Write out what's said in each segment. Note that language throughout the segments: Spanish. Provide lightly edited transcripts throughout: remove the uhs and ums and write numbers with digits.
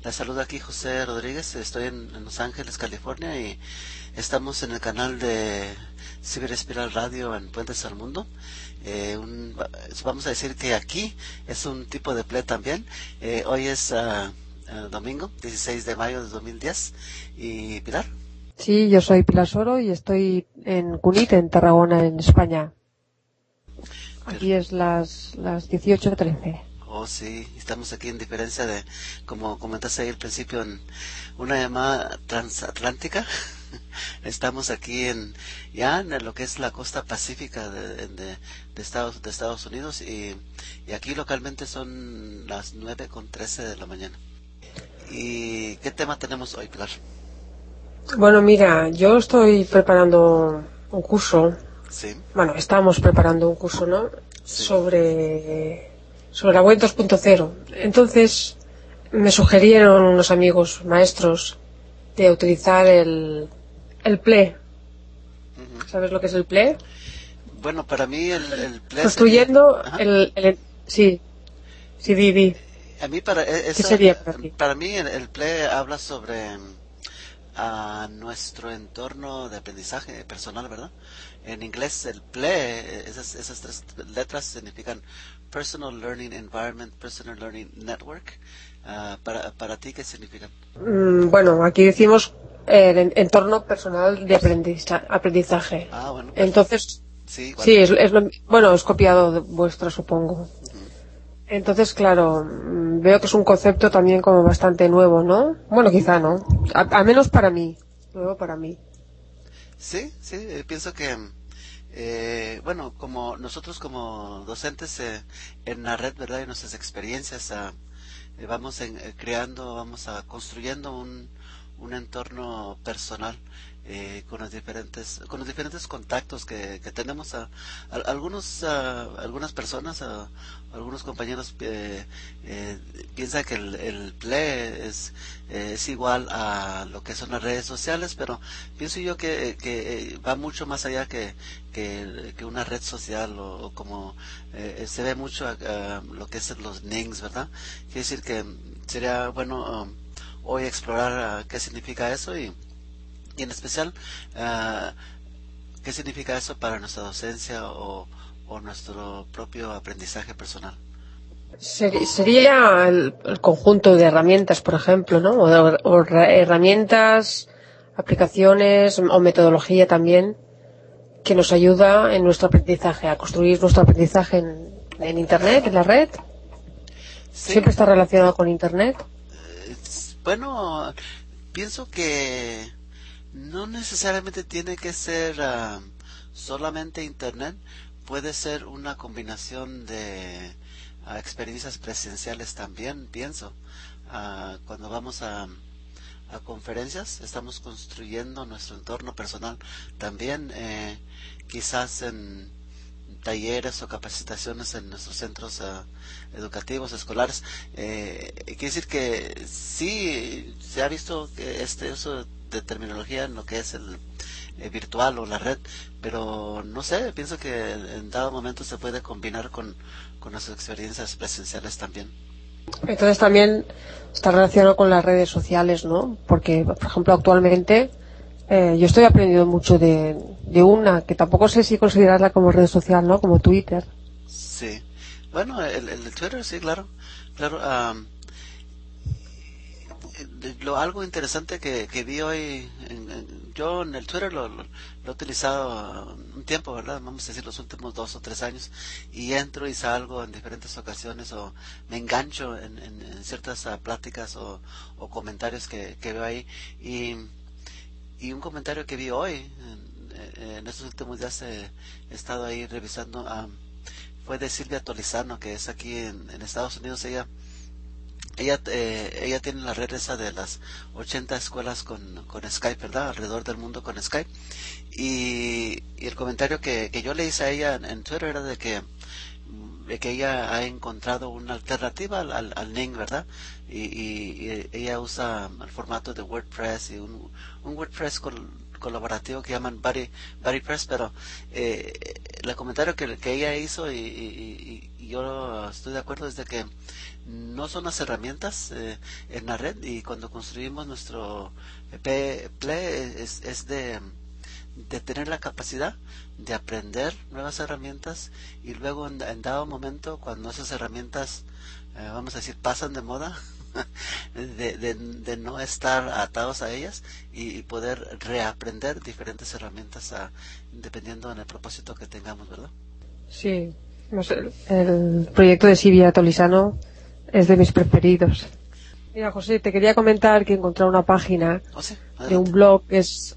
La saluda aquí José Rodríguez, estoy en Los Ángeles, California y estamos en el canal de Ciberespiral Radio en Puentes al Mundo. Vamos a decir que aquí es un tipo de play también. Hoy es domingo, 16 de mayo de 2010. ¿Y Pilar? Sí, yo soy Pilar Soro y estoy en Cunit, en Tarragona, en España. Aquí es las 18:13. Oh, sí, estamos aquí en diferencia de, como comentaste ahí al principio, en una llamada transatlántica. Estamos aquí ya en lo que es la costa pacífica de Estados Unidos y aquí localmente son las 9:13 de la mañana. ¿Y qué tema tenemos hoy, Pilar? Bueno, mira, yo estoy preparando un curso. Sí, Bueno, estamos preparando un curso, ¿no? sí. Sobre la web 2.0. Entonces, me sugirieron unos amigos maestros de utilizar el PLE. Ujú. ¿Sabes lo que es el PLE? Bueno, para mí el play sería... Construyendo Ajá. sí, di. A mí ¿Qué sería para ti? para mí el play habla sobre a nuestro entorno de aprendizaje personal, ¿verdad? En inglés el PLE, esas tres letras significan Personal Learning Environment, Personal Learning Network. Para ti, ¿qué significan? Bueno, aquí decimos el entorno personal de aprendizaje. Ah, bueno, perfecto. Entonces, Sí, igual. sí, bueno, es copiado de vuestra, supongo. Ujú. Entonces, claro, veo que es un concepto también como bastante nuevo, ¿no? Bueno, quizá no. Al menos para mí. Nuevo para mí. Sí, sí, pienso que, bueno, como nosotros como docentes en la red, ¿verdad? Y nuestras experiencias, vamos creando, vamos construyendo un entorno personal con los diferentes contactos que tenemos algunas personas, algunos compañeros piensan que el play es igual a lo que son las redes sociales, pero pienso yo que va mucho más allá que una red social o como se ve mucho lo que es los NINGs, ¿verdad? Quiere decir que sería bueno hoy explorar qué significa eso y en especial uh, qué significa eso para nuestra docencia o nuestro propio aprendizaje personal. Sería el conjunto de herramientas, por ejemplo, ¿no? Herramientas, aplicaciones o metodología también que nos ayuda en nuestro aprendizaje, a construir nuestro aprendizaje en Internet, en la red. Sí, Siempre está relacionado con Internet. bueno, pienso que no necesariamente tiene que ser solamente Internet, puede ser una combinación de experiencias presenciales también, pienso. Cuando vamos a conferencias, estamos construyendo nuestro entorno personal también, quizás en talleres o capacitaciones en nuestros centros educativos, escolares. Quiere decir que sí, se ha visto que este uso de terminología en lo que es el virtual o la red, pero no sé, pienso que en dado momento se puede combinar con nuestras experiencias presenciales también. Entonces también está relacionado con las redes sociales, ¿no? Porque, por ejemplo, actualmente yo estoy aprendiendo mucho de una que tampoco sé si considerarla como red social, ¿no? Como Twitter. Sí, bueno, el Twitter, sí, claro, claro. Algo interesante que vi hoy, yo en el Twitter lo he utilizado un tiempo, ¿verdad? Vamos a decir los últimos 2 o 3 años, y entro y salgo en diferentes ocasiones o me engancho en ciertas pláticas o comentarios que veo ahí. Y un comentario que vi hoy, en estos últimos días he estado ahí revisando, fue de Silvia Tolizano, que es aquí en Estados Unidos. Ella tiene la red esa de las 80 escuelas con Skype, ¿verdad? Alrededor del mundo con Skype. Y el comentario que yo le hice a ella en Twitter era de que ella ha encontrado una alternativa al Ning, ¿verdad? Y ella usa el formato de WordPress y un WordPress colaborativo que llaman Buddy Press, pero el comentario que ella hizo y yo estoy de acuerdo es de que no son las herramientas en la red, y cuando construimos nuestro Play es de tener la capacidad de aprender nuevas herramientas, y luego en dado momento cuando esas herramientas vamos a decir pasan de moda de no estar atados a ellas, y poder reaprender diferentes herramientas dependiendo en el propósito que tengamos, ¿verdad? Sí, no sé, el proyecto de Silvia Tolisano es de mis preferidos. Mira, José, te quería comentar que encontré una página ¿Oh, sí? de un Adelante. blog que es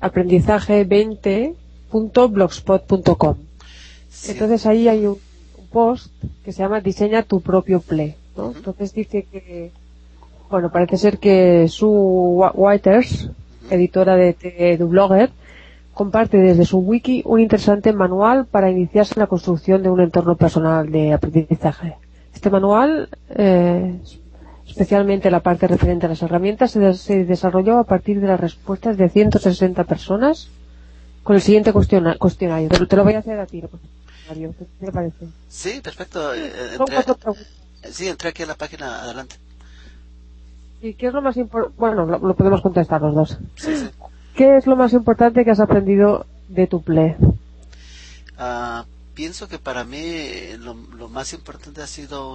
aprendizaje20.blogspot.com. Sí. Entonces ahí hay un post que se llama Diseña tu propio Play, ¿no? Ujú, Entonces dice que, bueno, parece ser que Sue Whiters, ujú. editora de Blogger, comparte desde su wiki un interesante manual para iniciarse en la construcción de un entorno personal de aprendizaje. Este manual, especialmente la parte referente a las herramientas, se desarrolló a partir de las respuestas de 160 personas con el siguiente cuestionario. Te lo voy a hacer a ti, Mario. ¿Qué te parece? Sí, perfecto. Son cuatro preguntas. Sí, entré aquí a la página, adelante. ¿Y qué es lo más importante? Bueno, lo podemos contestar los dos. Sí, sí. ¿Qué es lo más importante que has aprendido de tu Play? Ah, pienso que para mí lo más importante ha sido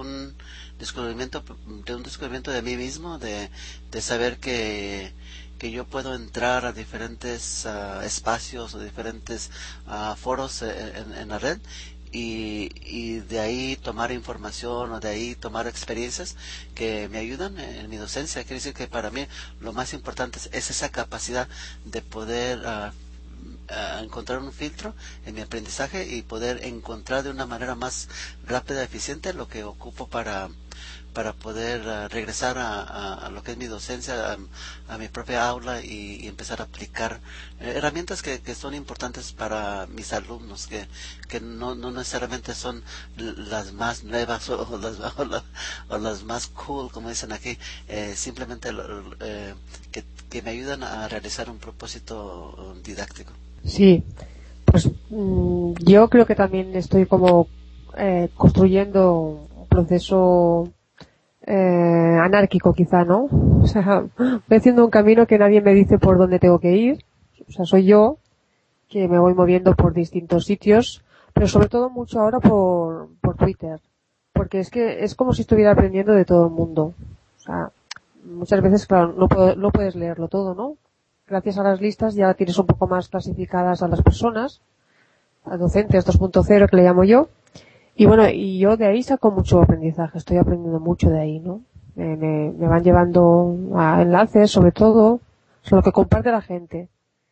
un descubrimiento de mí mismo, de saber que yo puedo entrar a diferentes espacios o diferentes foros en la red, y de ahí tomar información o de ahí tomar experiencias que me ayudan en mi docencia. Quiere decir que para mí lo más importante es esa capacidad de poder a encontrar un filtro en mi aprendizaje y poder encontrar de una manera más rápida y eficiente lo que ocupo para poder regresar a lo que es mi docencia, a mi propia aula, y empezar a aplicar herramientas que son importantes para mis alumnos, que no necesariamente son las más nuevas o las más cool, como dicen aquí, simplemente que me ayudan a realizar un propósito didáctico. Sí, pues yo creo que también estoy como construyendo un proceso anárquico quizá, ¿no? O sea, voy haciendo un camino que nadie me dice por dónde tengo que ir. O sea, soy yo que me voy moviendo por distintos sitios, pero sobre todo mucho ahora por Twitter. Porque es que es como si estuviera aprendiendo de todo el mundo. O sea, muchas veces, claro, no puedes leerlo todo, ¿no? Gracias a las listas ya tienes un poco más clasificadas a las personas, a docentes 2.0 que le llamo yo. Y bueno, y yo de ahí saco mucho aprendizaje, estoy aprendiendo mucho de ahí, ¿no? Me van llevando a enlaces, sobre todo, sobre lo que comparte la gente.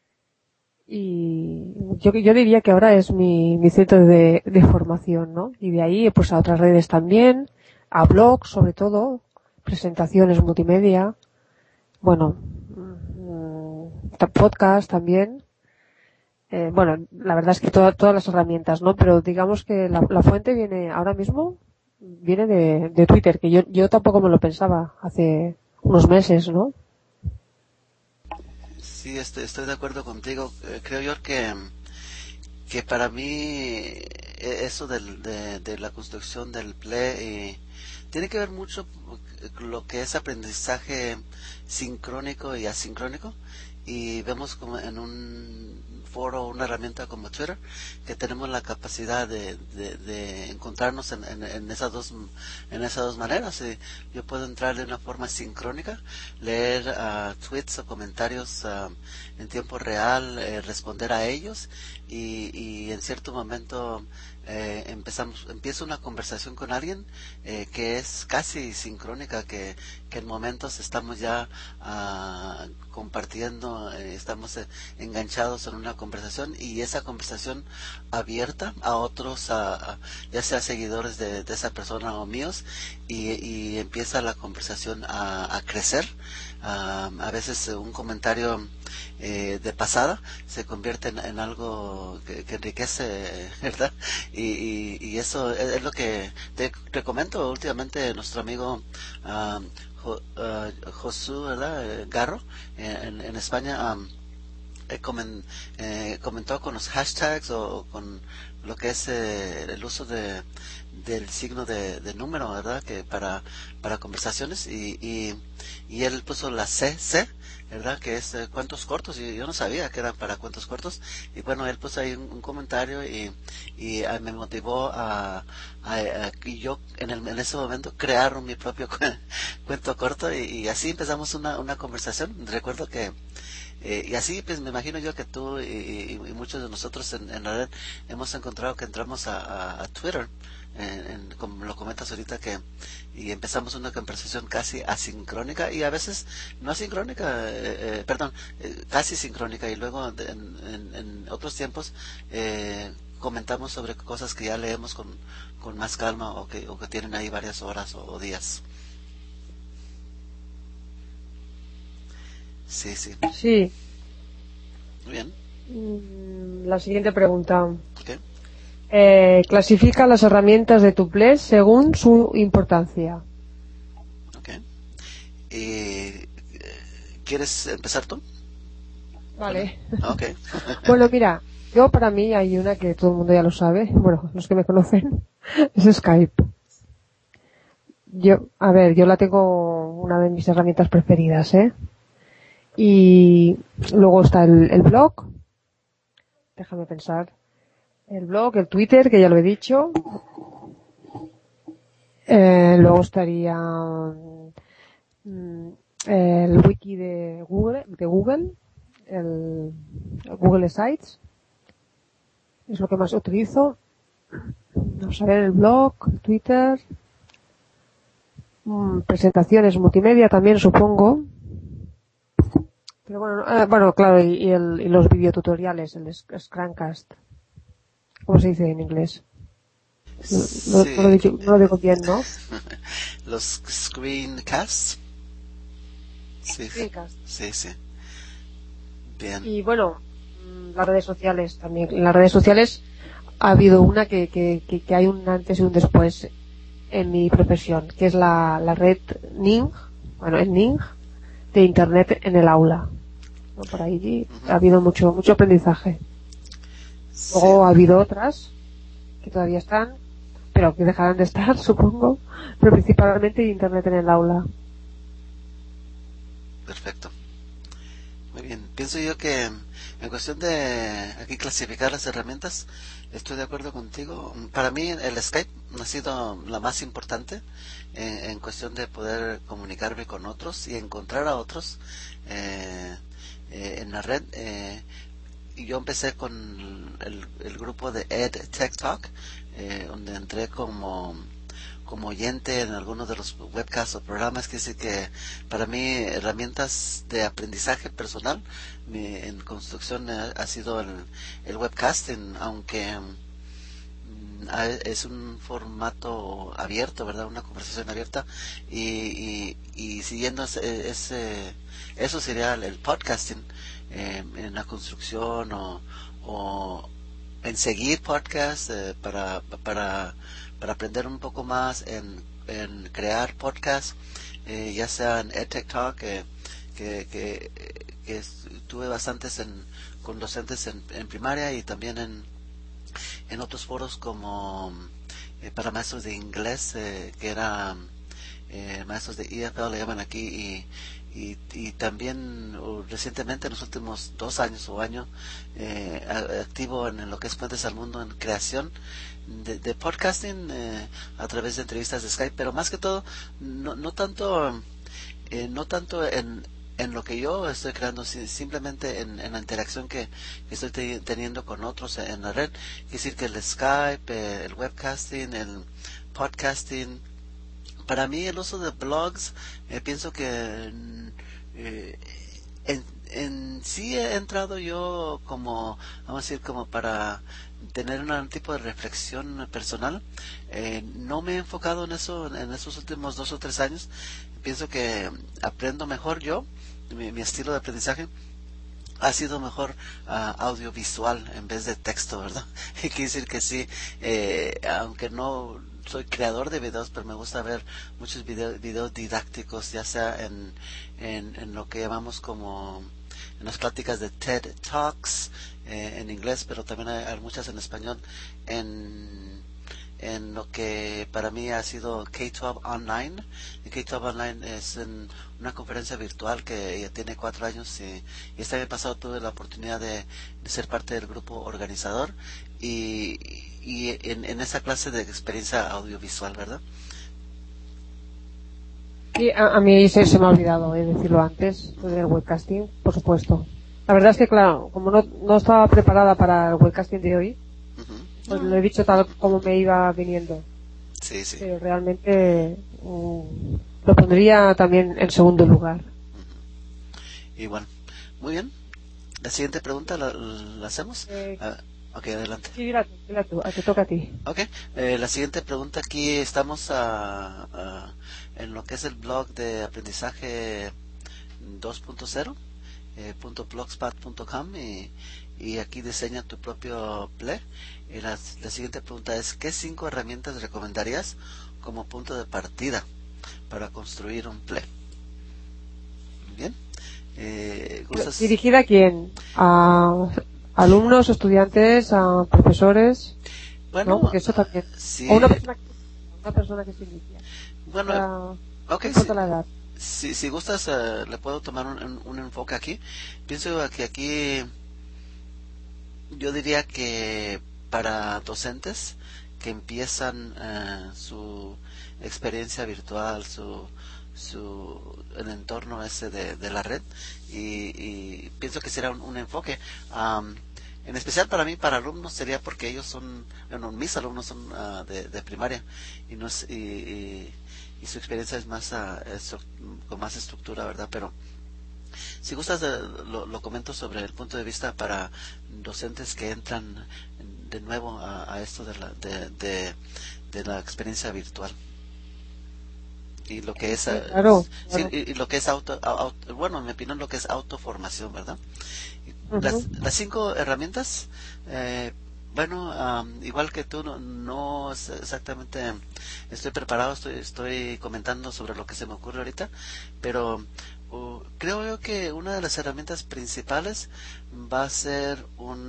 Y yo diría que ahora es mi centro de formación, ¿no? Y de ahí, pues a otras redes también, a blogs, sobre todo, presentaciones multimedia, bueno, podcast también. Bueno, la verdad es que todas las herramientas, ¿no? Pero digamos que la fuente viene ahora mismo, viene de Twitter, que yo tampoco me lo pensaba hace unos meses, ¿no? Sí, estoy de acuerdo contigo. Creo yo que para mí eso de la construcción del play tiene que ver mucho con lo que es aprendizaje sincrónico y asincrónico, y vemos como en un foro, una herramienta como Twitter, que tenemos la capacidad de encontrarnos en esas dos maneras. Yo puedo entrar de una forma sincrónica, leer tweets o comentarios en tiempo real, responder a ellos, y en cierto momento empiezo una conversación con alguien que es casi sincrónica, que en momentos estamos ya compartiendo, estamos enganchados en una conversación, y esa conversación abierta a otros, ya sea seguidores de esa persona o míos, y empieza la conversación a crecer. A veces un comentario de pasada se convierte en algo que enriquece, ¿verdad? Y eso es lo que te comento últimamente. Nuestro amigo Josu, ¿verdad? Garro, en España, comentó con los hashtags o con lo que es el uso del signo de número, ¿verdad? Que para conversaciones y él puso la CC, ¿verdad? Que es cuentos cortos y yo no sabía que eran para cuentos cortos y bueno, él puso ahí un comentario y me motivó y yo en ese momento crear mi propio cuento corto y así empezamos una conversación. Recuerdo que y así, pues me imagino yo que tú y muchos de nosotros en la red hemos encontrado que entramos a Twitter, como lo comentas ahorita, y empezamos una conversación casi asincrónica y a veces no asincrónica, perdón, casi sincrónica y luego en otros tiempos comentamos sobre cosas que ya leemos con más calma o que tienen ahí varias horas o días. Sí, sí. Sí. Muy bien. La siguiente pregunta. Okay. Clasifica las herramientas de tu Ples según su importancia. Okay. ¿Quieres empezar tú? Vale. Okay. Bueno, mira, yo para mí hay una que todo el mundo ya lo sabe, bueno, los que me conocen, es Skype. Yo la tengo una de mis herramientas preferidas, ¿eh? Y luego está el blog, déjame pensar, el blog, el Twitter, que ya lo he dicho. Luego estaría el wiki de Google, el Google Sites, es lo que más utilizo. Vamos a ver el blog, el Twitter, presentaciones multimedia también supongo. Pero bueno, claro, y los videotutoriales, el Screencast. ¿Cómo se dice en inglés? Sí. No lo digo bien, ¿no? Los screencasts. Sí, Screencast. sí, sí. Bien. Y bueno, las redes sociales también. En las redes sociales ha habido una que hay un antes y un después en mi profesión, que es la red Ning, bueno, el Ning de Internet en el aula. ¿No? Por ahí ha habido mucho aprendizaje. Sí. Luego ha habido otras que todavía están, pero que dejarán de estar, supongo, pero principalmente Internet en el aula. Perfecto. Muy bien. Pienso yo que en cuestión de aquí clasificar las herramientas, estoy de acuerdo contigo. Para mí el Skype ha sido la más importante en cuestión de poder comunicarme con otros y encontrar a otros en la red. Y yo empecé con el grupo de Ed Tech Talk, donde entré como oyente en algunos de los webcasts o programas, que dice que para mí herramientas de aprendizaje personal en construcción ha sido el webcasting, aunque es un formato abierto, ¿verdad? Una conversación abierta y siguiendo eso sería el podcasting en la construcción o en seguir podcasts para aprender un poco más en crear podcasts, ya sea en EdTech Talk, que tuve bastantes con docentes en primaria y también en otros foros como para maestros de inglés, que era maestros de EFL, le llaman aquí, y también recientemente en los últimos 2 años o año activo en lo que es Puentes al Mundo en creación de podcasting a través de entrevistas de Skype, pero más que todo no tanto en lo que yo estoy creando, simplemente en la interacción que estoy teniendo con otros en la red. Es decir, que el Skype, el webcasting, el podcasting, para mí el uso de blogs, pienso que en sí he entrado yo como, vamos a decir, como para tener un tipo de reflexión personal. No me he enfocado en eso en esos últimos 2 o 3 años. Pienso que aprendo mejor yo, mi estilo de aprendizaje ha sido mejor audiovisual en vez de texto, ¿verdad? Y quiere decir que sí, aunque no soy creador de videos, pero me gusta ver muchos videos didácticos, ya sea en lo que llamamos como en las pláticas de TED Talks en inglés, pero también hay muchas en español en lo que para mí ha sido K-12 Online. Y K-12 Online es una conferencia virtual que ya tiene 4 años y este año pasado tuve la oportunidad de ser parte del grupo organizador y en esa clase de experiencia audiovisual, ¿verdad? Y a mí se me ha olvidado decirlo antes, del webcasting, por supuesto. La verdad es que, claro, como no estaba preparada para el webcasting de hoy, pues lo he dicho tal como me iba viniendo. Sí, sí. Pero realmente lo pondría también en segundo lugar. Y bueno, muy bien. La siguiente pregunta la hacemos. Ok, adelante. Sí, dila tú, te toca a ti. Ok, la siguiente pregunta aquí estamos en lo que es el blog de aprendizaje 2.0, .blogspot.com y aquí diseña tu propio PLE. Y la siguiente pregunta es, ¿qué 5 herramientas recomendarías como punto de partida para construir un PLE? Bien. ¿Dirigida a quién? ¿A alumnos, estudiantes, a profesores? Bueno, ¿no? Porque eso también. sí. O una persona que se inicia. Bueno, ok, no importa la edad. Si gustas, le puedo tomar un enfoque aquí. Pienso que aquí yo diría que para docentes que empiezan su experiencia virtual, el entorno ese de la red, y pienso que será un enfoque. En especial para mí, para alumnos, sería porque ellos son, bueno, mis alumnos son de primaria y, no es, y su experiencia es más con más estructura, ¿verdad? Pero si gustas, lo comento sobre el punto de vista para docentes que entran de nuevo a esto de la experiencia virtual. Y lo que es, claro. y lo que es bueno, en mi opinión, lo que es autoformación, ¿verdad? Las 5 herramientas, bueno, igual que tú, no exactamente estoy preparado, estoy comentando sobre lo que se me ocurre ahorita, pero creo yo que una de las herramientas principales va a ser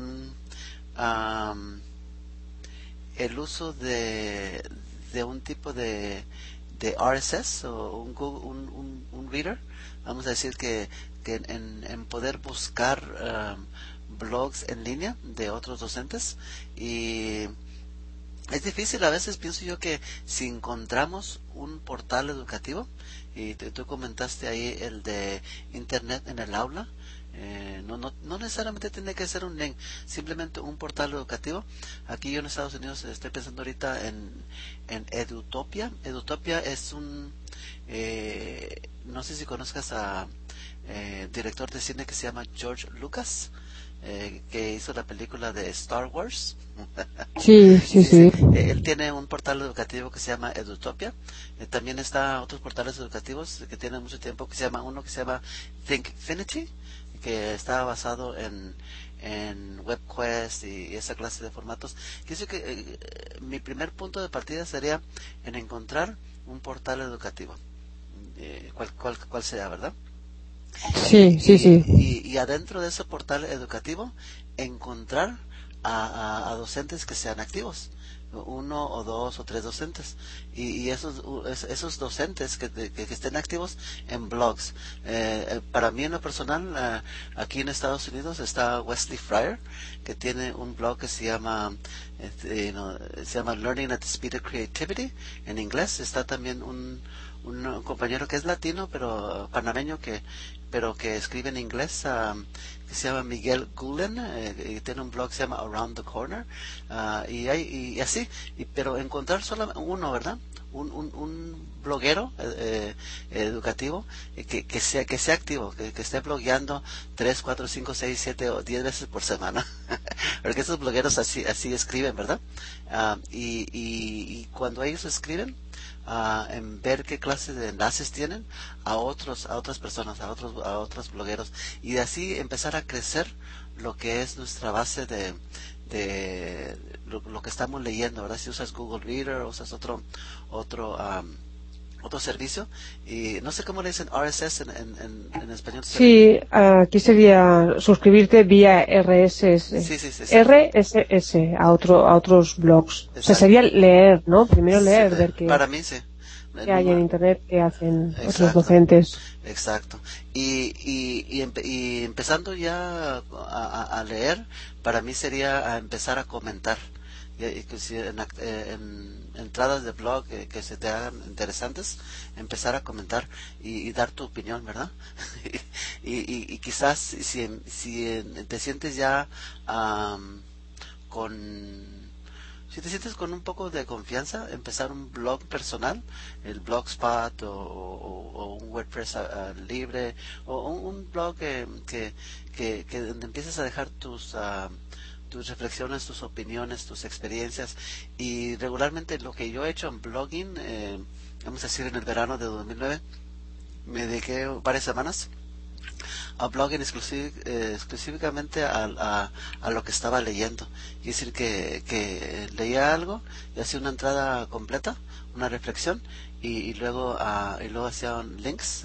el uso de un tipo de RSS o un reader. Vamos a decir que en poder buscar blogs en línea de otros docentes, y es difícil a veces. Pienso yo que si encontramos un portal educativo, y tú comentaste ahí el de internet en el aula, no necesariamente tiene que ser un link, simplemente un portal educativo. Aquí yo en Estados Unidos estoy pensando ahorita en Edutopia. Edutopia es no sé si conozcas a director de cine que se llama George Lucas, que hizo la película de Star Wars. Sí. Él tiene un portal educativo que se llama Edutopia. También está otros portales educativos que tienen mucho tiempo, uno que se llama Thinkfinity, que está basado en WebQuest y esa clase de formatos. Quiero decir que mi primer punto de partida sería en encontrar un portal educativo, cual sea, ¿verdad? Sí. Y adentro de ese portal educativo encontrar a docentes que sean activos, 1 o 2 o 3 docentes, y esos docentes que estén activos en blogs. Para mí en lo personal, aquí en Estados Unidos está Wesley Fryer, que tiene un blog que se llama Learning at the Speed of Creativity en inglés. Está también un compañero que es latino pero panameño, pero que escribe en inglés, que se llama Miguel Gulen, y tiene un blog que se llama Around the Corner, y así, pero encontrar solo uno, ¿verdad? Un bloguero educativo que sea activo, que esté blogueando 3, 4, 5, 6, 7 o 10 veces por semana, porque esos blogueros así escriben, ¿verdad? Y cuando ellos escriben, en ver qué clase de enlaces tienen a otras personas, a otros blogueros, y de así empezar a crecer lo que es nuestra base de lo que estamos leyendo, ¿verdad? Si usas Google Reader, usas otro otro servicio, y no sé cómo le dicen RSS en español. Sí, aquí sería suscribirte vía RSS. Sí, sí, sí, exacto. RSS a otros blogs. O sea, Exacto. sería leer, ¿no? Primero Sí, leer, ver para mí sí. qué hay en Internet, qué hacen otros Exacto, docentes. exacto. Y empezando ya a leer, para mí sería a empezar a comentar. Y que si en entradas de blog que se te hagan interesantes, empezar a comentar y dar tu opinión, ¿verdad? Y quizás si te sientes ya con si te sientes con un poco de confianza, empezar un blog personal, el Blogspot o un WordPress libre, o un blog que donde empieces a dejar tus reflexiones, tus opiniones, tus experiencias. Y regularmente lo que yo he hecho en blogging, vamos a decir en el verano de 2009, me dediqué varias semanas a blogging exclusivamente a lo que estaba leyendo. Es decir, que leía algo y hacía una entrada completa, una reflexión, y luego hacía links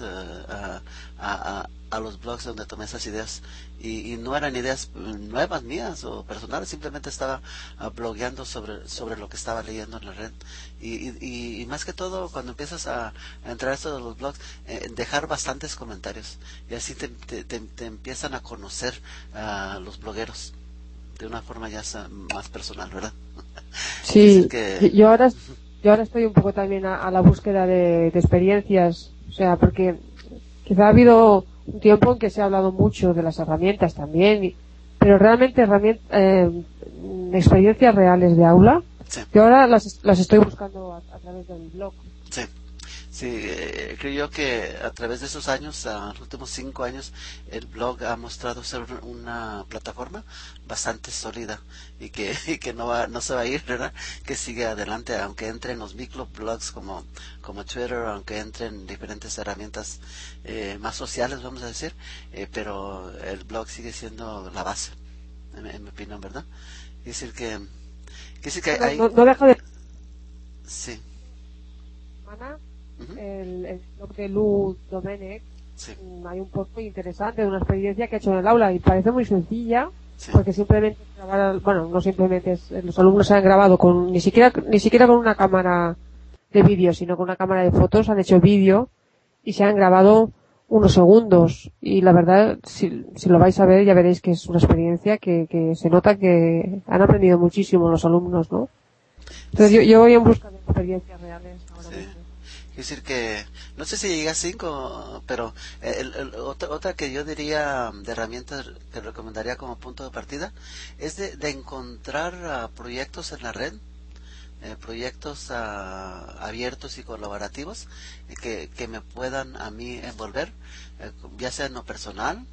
a los blogs donde tomé esas ideas. Y no eran ideas nuevas mías o personales, simplemente estaba blogueando sobre lo que estaba leyendo en la red. Y más que todo, cuando empiezas a entrar a esto de los blogs, dejar bastantes comentarios. Y así te empiezan a conocer a los blogueros de una forma ya más personal, ¿verdad? Quiere decir Sí, que... yo ahora estoy un poco también a la búsqueda de experiencias, o sea, porque quizá ha habido un tiempo en que se ha hablado mucho de las herramientas también, pero realmente experiencias reales de aula, Sí, yo ahora las estoy buscando a través del blog. sí. Sí, creo yo que a través de esos años, los últimos 5 años, el blog ha mostrado ser una plataforma bastante sólida y que no se va a ir, ¿verdad? Que sigue adelante, aunque entren los microblogs como Twitter, aunque entren diferentes herramientas más sociales, vamos a decir, pero el blog sigue siendo la base, en mi opinión, ¿verdad? Es decir que Bueno, hay... no deja de Sí, semana ujú, el blog de Lou Domenech. sí, Hay un post muy interesante de una experiencia que ha hecho en el aula y parece muy sencilla sí, porque simplemente bueno, no simplemente los alumnos se han grabado con ni siquiera con una cámara de vídeo, sino con una cámara de fotos, han hecho vídeo y se han grabado unos segundos y la verdad si lo vais a ver ya veréis que es una experiencia que se nota que han aprendido muchísimo los alumnos, ¿no? Entonces sí, yo voy en busca de experiencias reales ahora sí. mismo. Es decir que, no sé si llega a 5, pero otra que yo diría de herramientas que recomendaría como punto de partida es de encontrar proyectos en la red, proyectos abiertos y colaborativos que me puedan a mí envolver, ya sea en lo personal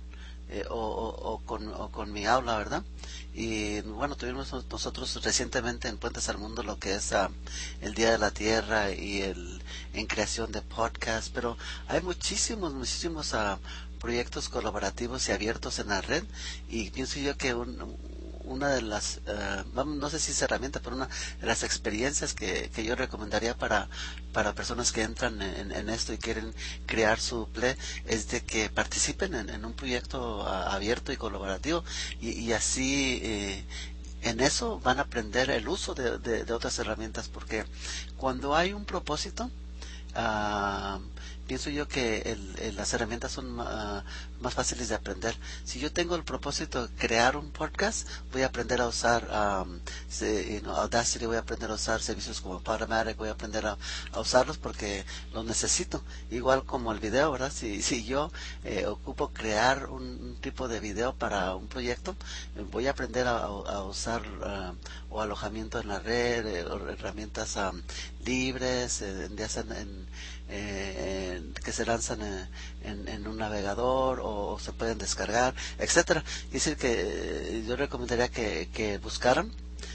o con mi aula, ¿verdad? Y bueno, tuvimos nosotros recientemente en Puentes al Mundo lo que es el Día de la Tierra y en creación de podcast, pero hay muchísimos proyectos colaborativos y abiertos en la red, y pienso yo que una de las, no sé si es herramienta, pero una de las experiencias que yo recomendaría para personas que entran en esto y quieren crear su play es de que participen en un proyecto abierto y colaborativo, y así en eso van a aprender el uso de otras herramientas, porque cuando hay un propósito, ah, pienso yo que las herramientas son más fáciles de aprender. Si yo tengo el propósito de crear un podcast, voy a aprender a usar Audacity, voy a aprender a usar servicios como Podomatic, voy a aprender a usarlos porque los necesito. Igual como el video, ¿verdad? Si yo ocupo crear un tipo de video para un proyecto, voy a aprender a usar o alojamiento en la red, o herramientas libres, ya sean que se lanzan en un navegador o se pueden descargar, etcétera. Es decir que yo recomendaría que buscaran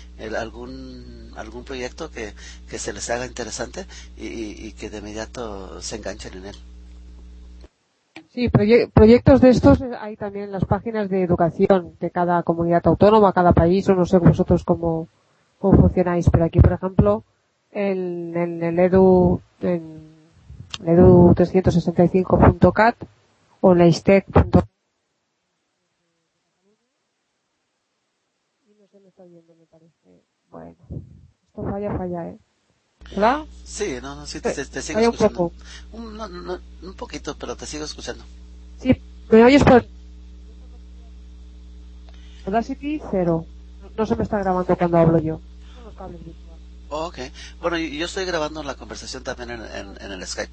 algún proyecto que se les haga interesante y que de inmediato se enganchen en él. Sí, proyectos de estos hay también en las páginas de educación de cada comunidad autónoma, cada país, o no sé vosotros cómo funcionáis, pero aquí, por ejemplo, en el Edu, edu365.cat o neistec.cat. Y no se me está viendo, me parece. Bueno, esto falla, ¿eh? ¿Verdad? Sí, no, sí, te sigo Falla un escuchando. poco. Un poquito, pero te sigo escuchando. Sí, me oyes por Audacity 0. No se me está grabando cuando hablo yo. Son los cables virtuales. Oh, ok. Bueno, yo estoy grabando la conversación también en el Skype.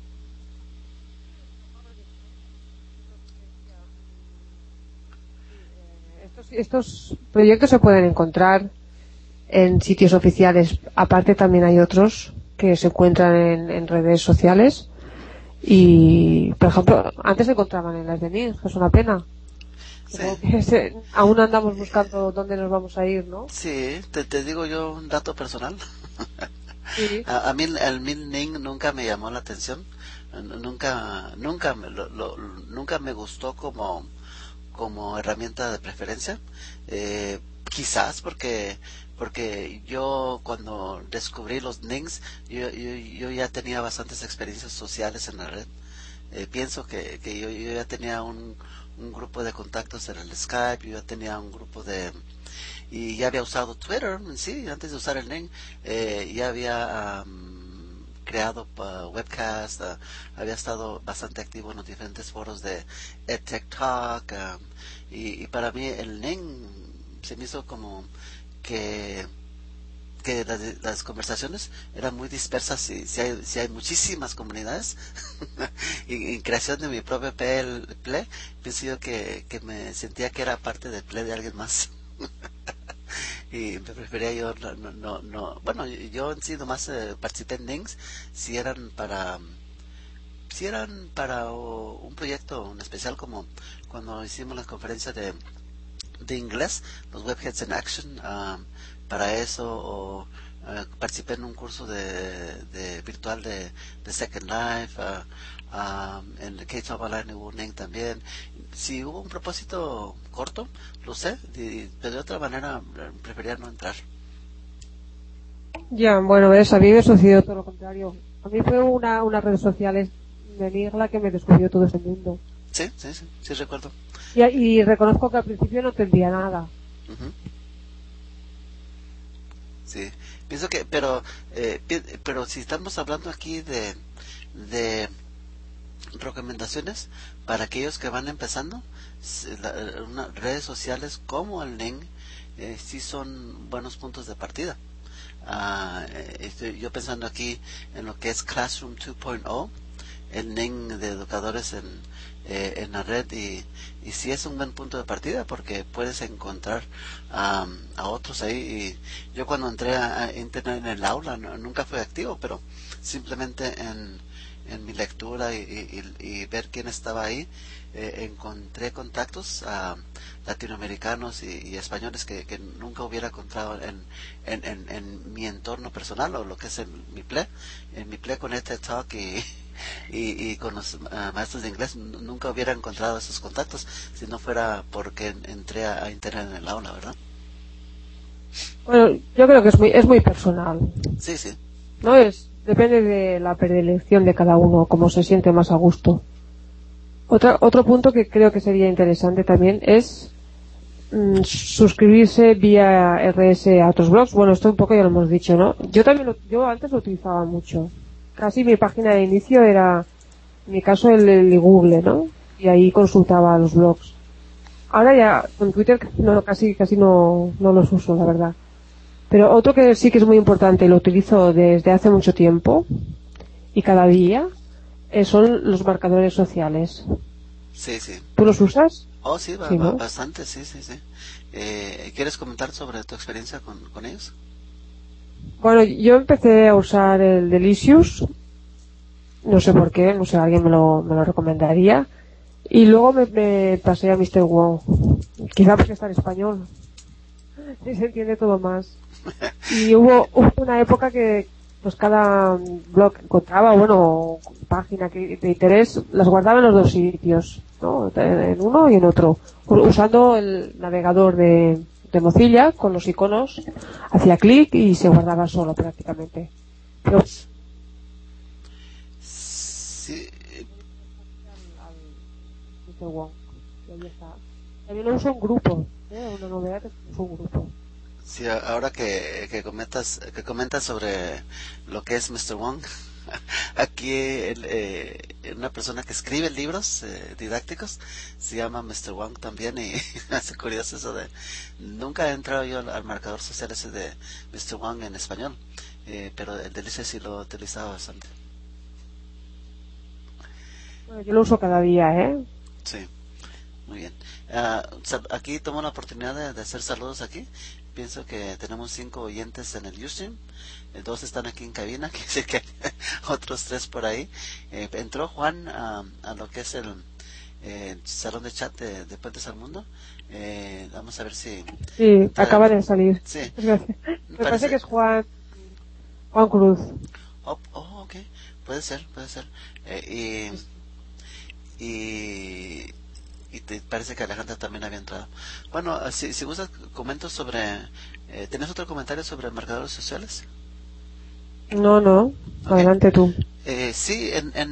Estos proyectos se pueden encontrar en sitios oficiales. Aparte también hay otros que se encuentran en redes sociales. Y, por ejemplo, antes se encontraban en las de NIR, que es una pena. Sí. Aún andamos buscando dónde nos vamos a ir, ¿no? Sí, te digo yo un dato personal. Sí. A mí el Ning nunca me llamó la atención. Nunca me gustó como herramienta de preferencia. Quizás porque yo cuando descubrí los Nings yo ya tenía bastantes experiencias sociales en la red. Pienso que yo ya tenía un grupo de contactos en el Skype, yo ya tenía un grupo y ya había usado Twitter, sí, antes de usar el Ning, ya había creado webcast, había estado bastante activo en los diferentes foros de EdTech Talk, y para mí el Ning se me hizo como que las conversaciones eran muy dispersas y si hay muchísimas comunidades y creación de mi propio play, pienso yo que me sentía que era parte del play de alguien más. Y me prefería yo bueno, yo en sí nomás participé en links si eran para un proyecto en especial, como cuando hicimos la conferencia de inglés, los Webheads in Action, para eso, o participé en un curso de virtual de Second Life, en el K-12 Online hubo un link también. Si hubo un propósito corto, lo sé, pero de otra manera prefería no entrar. Ya, bueno, a mí me sucedió todo lo contrario. A mí fue una red social de NIR la que me descubrió todo ese mundo. Sí, recuerdo. Y reconozco que al principio no entendía nada. Uh-huh. Sí, pienso que, pero si estamos hablando aquí de recomendaciones para aquellos que van empezando, redes sociales como el Ning sí son buenos puntos de partida. Estoy yo pensando aquí en lo que es Classroom 2.0, el Ning de educadores en la red, y sí es un buen punto de partida porque puedes encontrar a otros ahí. Y yo cuando entré a internet en el aula nunca fui activo, pero simplemente en mi lectura y ver quién estaba ahí, encontré contactos latinoamericanos y españoles que nunca hubiera encontrado en mi entorno personal, o lo que es en mi play con este talk y con los maestros de inglés. Nunca hubiera encontrado esos contactos si no fuera porque entré a internet en el aula, ¿verdad? Bueno, yo creo que es muy personal. Sí. No depende de la predilección de cada uno, cómo se siente más a gusto. Otro punto que creo que sería interesante también es suscribirse vía RS a otros blogs. Bueno, esto un poco ya lo hemos dicho, ¿no? Yo antes lo utilizaba mucho. Casi mi página de inicio era, en mi caso, el Google, ¿no? Y ahí consultaba los blogs. Ahora ya con Twitter casi no los uso, la verdad. Pero otro que sí que es muy importante, lo utilizo desde hace mucho tiempo y cada día, son los marcadores sociales. Sí. ¿Tú los usas? Oh, sí, ¿no? bastante, sí. ¿Quieres comentar sobre tu experiencia con ellos? Bueno, yo empecé a usar el Delicious, no sé por qué, no sé, alguien me lo recomendaría, y luego me pasé a Mr. Wow, quizá porque está en español, y se entiende todo más. Y hubo una época que pues cada blog encontraba, bueno, página de interés, las guardaba en los dos sitios, ¿no? En uno y en otro, usando el navegador de Mozilla con los iconos, hacía clic y se guardaba solo prácticamente. Pero sí, Mr. Wong. Y ahí está. También lo uso en grupo, una novedad es que uso un grupo. sí, ahora que comentas sobre lo que es Mr. Wong, aquí una persona que escribe libros didácticos se llama Mr. Wong también y me hace curioso eso de nunca he entrado yo al marcador social ese de Mr. Wong en español, pero el Delicious sí lo he utilizado bastante. Bueno, yo lo uso cada día, ¿eh? Sí, muy bien. Aquí tomo la oportunidad de hacer saludos aquí. Pienso que tenemos 5 oyentes en el Ustream. 2 están aquí en cabina, quiere decir que hay otros 3 por ahí. Entró Juan a lo que es el salón de chat de Puentes al Mundo. Vamos a ver si... Sí, acaba de salir. Sí, Me parece que es Juan Cruz. Ok, puede ser, puede ser. Y te parece que Alejandra también había entrado. Bueno, si gustas, comento sobre... ¿Tienes otro comentario sobre marcadores sociales? No. Okay. Adelante tú. Sí,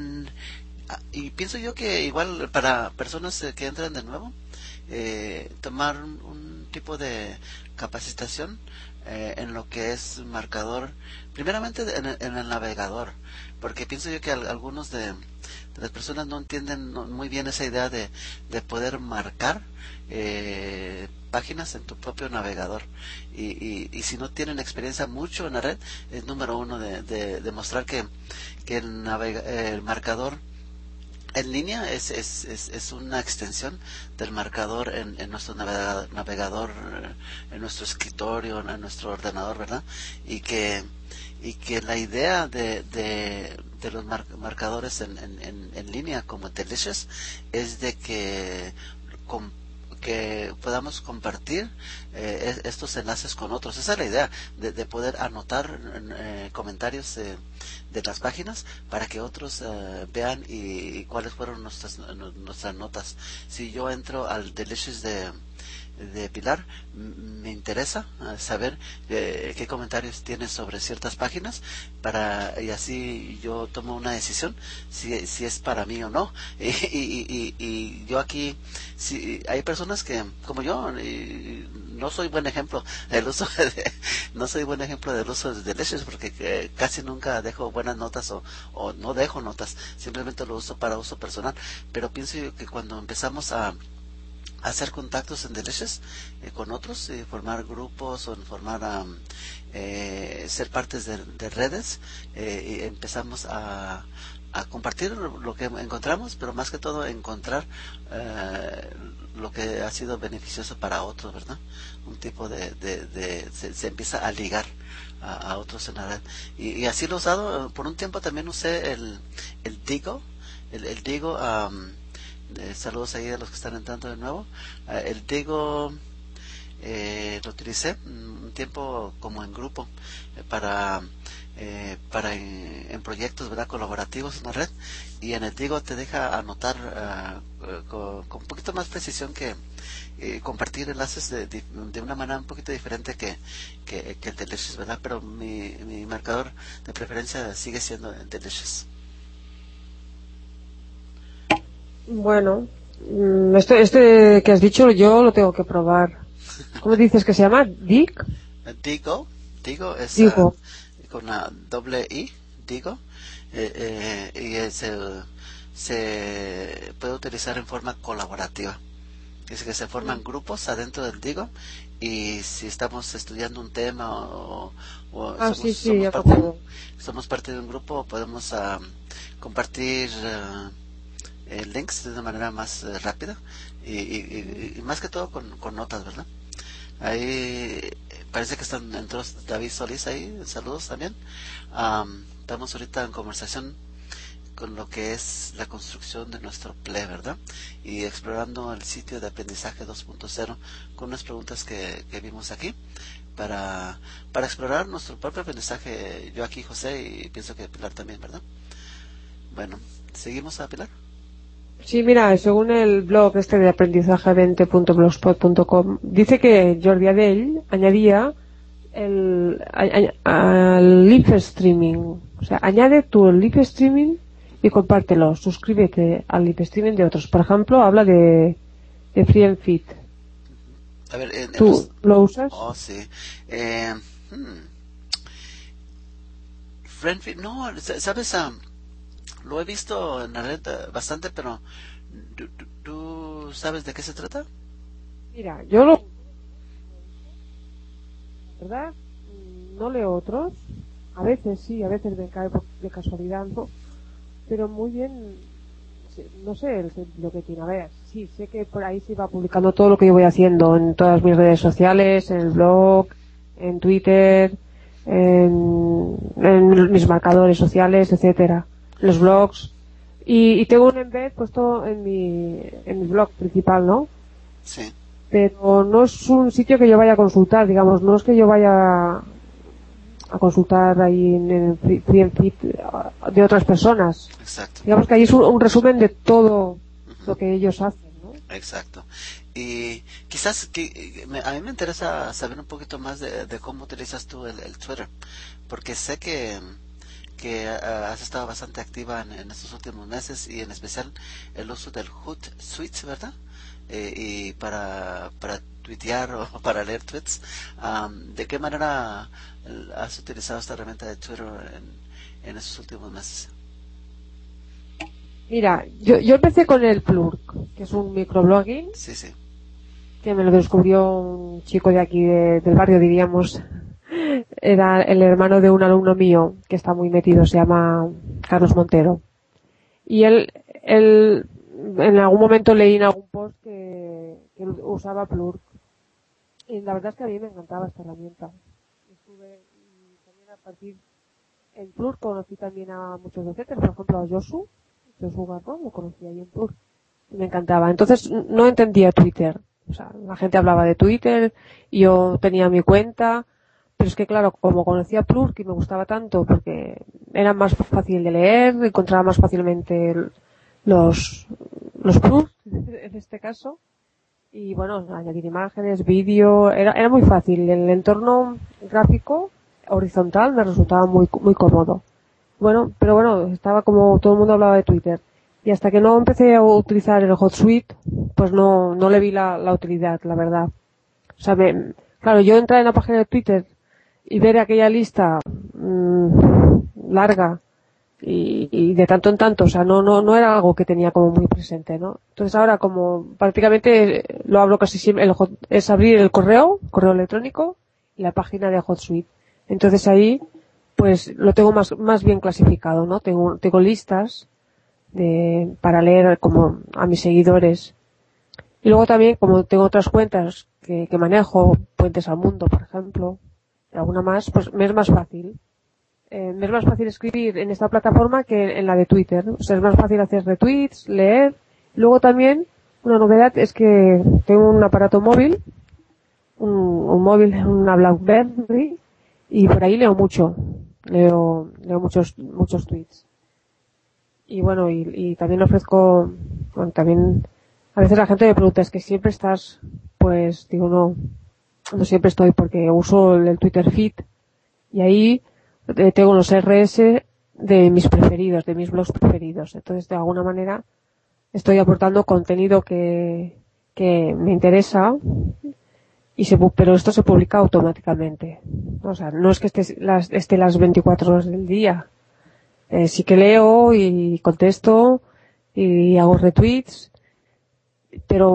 y pienso yo que igual para personas que entran de nuevo, tomar un tipo de capacitación en lo que es marcador, primeramente en el navegador, porque pienso yo que algunos de las personas no entienden muy bien esa idea de poder marcar páginas en tu propio navegador y si no tienen experiencia mucho en la red, es número uno de demostrar que el marcador en línea es una extensión del marcador en nuestro navegador, en nuestro escritorio, en nuestro ordenador, ¿verdad? Y que la idea de los marcadores en línea como Delicious es de que podamos compartir estos enlaces con otros. Esa es la idea, de poder anotar comentarios de las páginas para que otros vean y cuáles fueron nuestras notas. Si yo entro al Delicious de Pilar, me interesa saber qué comentarios tiene sobre ciertas páginas y así yo tomo una decisión si es para mí o no. Y yo aquí, si hay personas que como yo no soy buen ejemplo del uso no soy buen ejemplo del uso de Delicious porque casi nunca dejo buenas notas o no dejo notas, simplemente lo uso para uso personal, pero pienso yo que cuando empezamos a hacer contactos en Delicious con otros, formar grupos o formar ser partes de redes, y empezamos a compartir lo que encontramos, pero más que todo encontrar lo que ha sido beneficioso para otros, ¿verdad? Un tipo se empieza a ligar a otros en la red y así lo he usado. Por un tiempo también usé el Digo, el Digo. Saludos ahí a los que están entrando de nuevo. El Digo lo utilicé un tiempo como en grupo para en proyectos, ¿verdad?, colaborativos en la red, y en el Digo te deja anotar con un poquito más precisión que compartir enlaces de una manera un poquito diferente que el Delicious, ¿verdad? Pero mi marcador de preferencia sigue siendo el Delicious. Bueno, este que has dicho yo lo tengo que probar. ¿Cómo dices que se llama? ¿Dick? Digo es Digo. con una doble I, Digo, y se puede utilizar en forma colaborativa. Es que se forman grupos adentro del Digo y si estamos estudiando un tema o somos parte de un grupo, podemos compartir links de una manera más rápida y más que todo con notas, ¿verdad? Ahí parece que entró David Solís ahí, saludos también. Estamos ahorita en conversación con lo que es la construcción de nuestro PLE, ¿verdad? Y explorando el sitio de aprendizaje 2.0 con unas preguntas que vimos aquí para explorar nuestro propio aprendizaje. Yo aquí, José, y pienso que Pilar también, ¿verdad? Bueno, ¿seguimos a Pilar? Sí, mira, según el blog de aprendizaje20.blogspot.com, dice que Jordi Adell añadía al live streaming. O sea, añade tu live streaming y compártelos. Suscríbete al live streaming de otros. Por ejemplo, habla de Free and Fit. A ver, ¿Tú lo usas? Oh, sí. Friendfit, no, sabes, lo he visto en la red bastante, pero ¿tú sabes de qué se trata? Mira, yo lo... ¿Verdad? No leo otros. A veces sí, a veces me cae de casualidad, ¿no? Pero muy bien, no sé lo que tiene. A ver, sí, sé que por ahí se va publicando todo lo que yo voy haciendo en todas mis redes sociales, en el blog, en Twitter, en mis marcadores sociales, etcétera, los blogs. Y tengo un embed puesto en mi blog principal, ¿no? Sí. Pero no es un sitio que yo vaya a consultar, digamos, no es que yo vaya a consultar ahí en el Free and Fit de otras personas. Exacto. Digamos que ahí es un resumen de todo lo Ujú. que ellos hacen, ¿no? Exacto. Y quizás a mí me interesa saber un poquito más de cómo utilizas tú el Twitter, porque sé que has estado bastante activa en estos últimos meses y en especial el uso del Hootsuite, ¿verdad? Y para tuitear o para leer tweets. ¿De qué manera has utilizado esta herramienta de Twitter en estos últimos meses? Mira, yo empecé con el Plurk, que es un microblogging, Sí, sí. que me lo descubrió un chico de aquí del barrio, diríamos. Era el hermano de un alumno mío que está muy metido, se llama Carlos Montero. Y él en algún momento leí en algún post que él usaba Plurk. Y la verdad es que a mí me encantaba esta herramienta. Estuve y también a partir en Plurk conocí también a muchos docentes, por ejemplo a Josu Garrón, lo conocí ahí en Plurk. Y me encantaba. Entonces no entendía Twitter. O sea, la gente hablaba de Twitter, y yo tenía mi cuenta, pero es que claro, como conocía Plurk y me gustaba tanto porque era más fácil de leer, encontraba más fácilmente los Plurk, en este caso, y bueno, añadir imágenes, vídeo, era muy fácil. El entorno gráfico horizontal me resultaba muy cómodo. Bueno, pero bueno, estaba como todo el mundo hablaba de Twitter. Y hasta que no empecé a utilizar el HotSuite, pues no le vi la utilidad, la verdad. O sea, claro, yo entrar en la página de Twitter y ver aquella lista larga y de tanto en tanto, o sea, no era algo que tenía como muy presente, ¿no? Entonces ahora como prácticamente lo hablo casi siempre, es abrir el correo electrónico y la página de HotSuite. Entonces ahí pues lo tengo más bien clasificado, ¿no? Tengo listas para leer como a mis seguidores. Y luego también, como tengo otras cuentas que manejo, Puentes al Mundo, por ejemplo, y alguna más, pues me es más fácil. Me es más fácil escribir en esta plataforma que en la de Twitter. O sea, es más fácil hacer retweets, leer. Luego también, una novedad es que tengo un aparato móvil, un móvil, una BlackBerry, y por ahí leo mucho. Leo muchos tweets. Y bueno, y también ofrezco, bueno, también, a veces la gente me pregunta, ¿es que siempre estás? Pues digo, no siempre estoy porque uso el Twitter Feed y ahí tengo los RS de mis preferidos, de mis blogs preferidos. Entonces, de alguna manera, estoy aportando contenido que me interesa pero esto se publica automáticamente. O sea, no es que esté las 24 horas del día. Sí que leo y contesto y hago retweets, pero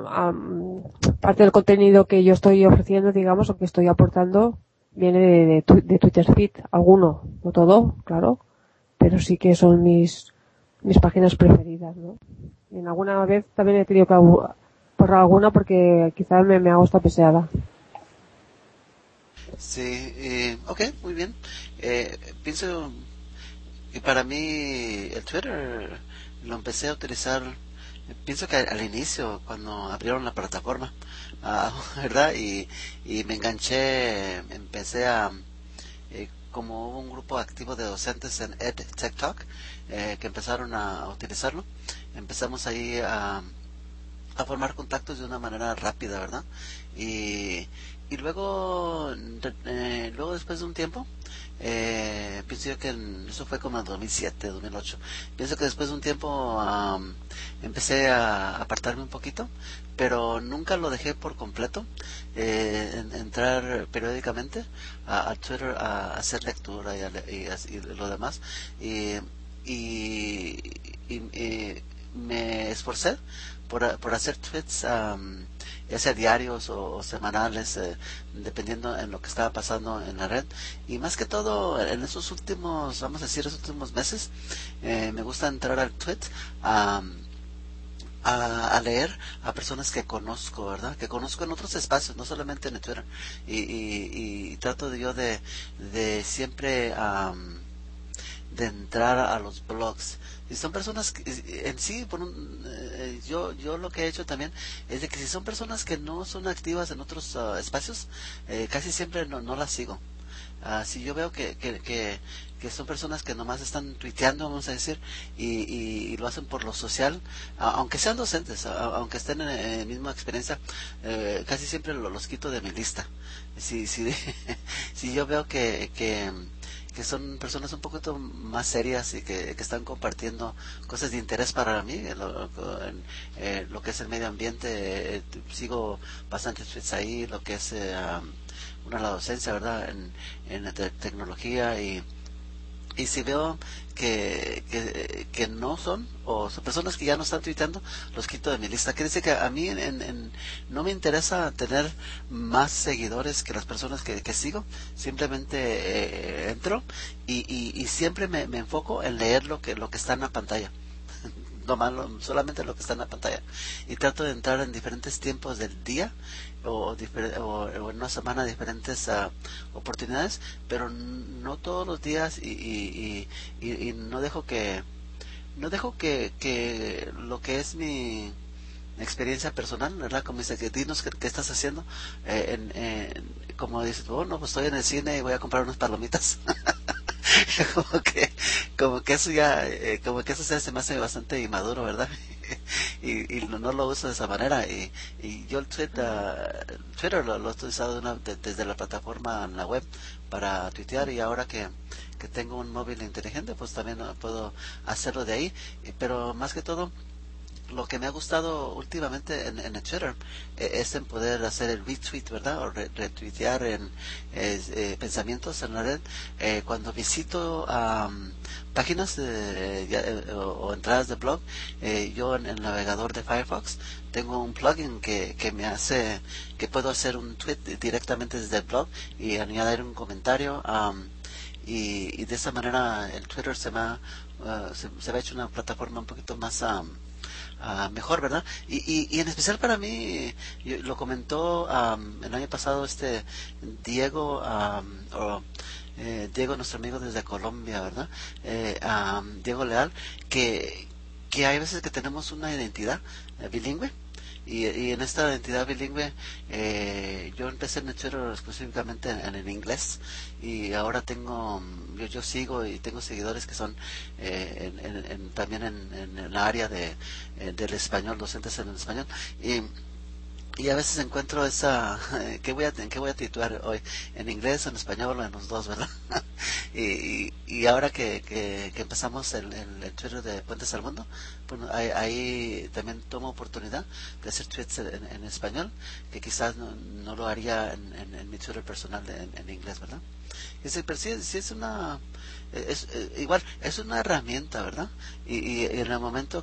parte del contenido que yo estoy ofreciendo, digamos, o que estoy aportando, viene de Twitter Feed. Alguno, no todo, claro, pero sí que son mis páginas preferidas, ¿no? Y en alguna vez también he tenido que borrar alguna porque quizás me hago esta peseada. Sí, ok, muy bien. Pienso que para mí el Twitter lo empecé a utilizar, pienso que al inicio, cuando abrieron la plataforma, ¿verdad? Y me enganché, empecé como hubo un grupo activo de docentes en EdTech que empezaron a utilizarlo, empezamos ahí a formar contactos de una manera rápida, ¿verdad? Y luego después de un tiempo Pienso yo que eso fue como en 2007, 2008. Pienso que después de un tiempo empecé a apartarme un poquito, pero nunca lo dejé por completo. Entrar periódicamente a Twitter a hacer lectura y lo demás. Y, y, y me esforcé por hacer tweets, ya sea diarios o semanales, dependiendo en lo que estaba pasando en la red. Y más que todo, en esos últimos, vamos a decir, esos últimos meses, me gusta entrar al tweet a, a leer a personas que conozco, ¿verdad? Que conozco en otros espacios, no solamente en el Twitter. Y trato de yo de siempre de entrar a los blogs. Si son personas que, en sí, yo lo que he hecho también es de que si son personas que no son activas en otros espacios, casi siempre no las sigo. Si yo veo que son personas que nomás están tuiteando, vamos a decir, y lo hacen por lo social, aunque sean docentes, aunque estén en misma experiencia, casi siempre los quito de mi lista. Si, si yo veo que son personas un poquito más serias y que están compartiendo cosas de interés para mí, lo que es el medio ambiente, sigo bastantes tweets ahí, lo que es la docencia, ¿verdad? En la tecnología y si veo que no son, o son personas que ya no están tuiteando, los quito de mi lista. Quiere decir que a mí no me interesa tener más seguidores que las personas que sigo. Simplemente entro y siempre me enfoco en leer lo que está en la pantalla. No malo, solamente lo que está en la pantalla. Y trato de entrar en diferentes tiempos del día o en una semana diferentes oportunidades, pero no todos los días y no dejo que lo que es mi experiencia personal, ¿verdad? Como dice, que dinos qué estás haciendo, como dices, oh, no, pues estoy en el cine y voy a comprar unas palomitas. como que como que eso ya como que eso se me hace bastante inmaduro, verdad. y no lo uso de esa manera y yo el Twitter lo he utilizado desde la plataforma en la web para tuitear, y ahora que tengo un móvil inteligente pues también puedo hacerlo de ahí. Pero más que todo lo que me ha gustado últimamente en el Twitter es en poder hacer el retweet, ¿verdad? O retuitear pensamientos en la red. Cuando visito páginas o entradas de blog, yo en el navegador de Firefox tengo un plugin que me hace que puedo hacer un tweet directamente desde el blog y añadir un comentario. Y de esa manera el Twitter se me ha hecho una plataforma un poquito más mejor, ¿verdad? Y en especial para mí, lo comentó el año pasado Diego, Diego, nuestro amigo desde Colombia, ¿verdad? Diego Leal, que hay veces que tenemos una identidad bilingüe. Y en esta identidad bilingüe yo empecé en el Twitter específicamente en el inglés, y ahora yo sigo y tengo seguidores que son también en el área del español, docentes en el español. Y a veces encuentro ¿en qué voy a titular hoy? ¿En inglés o en español o en los dos, verdad? y ahora que empezamos el Twitter de Puentes al Mundo, bueno, ahí también tomo oportunidad de hacer tweets en español, que quizás no lo haría en mi Twitter personal en inglés, ¿verdad? Pero sí es igual, es una herramienta, ¿verdad? Y en el momento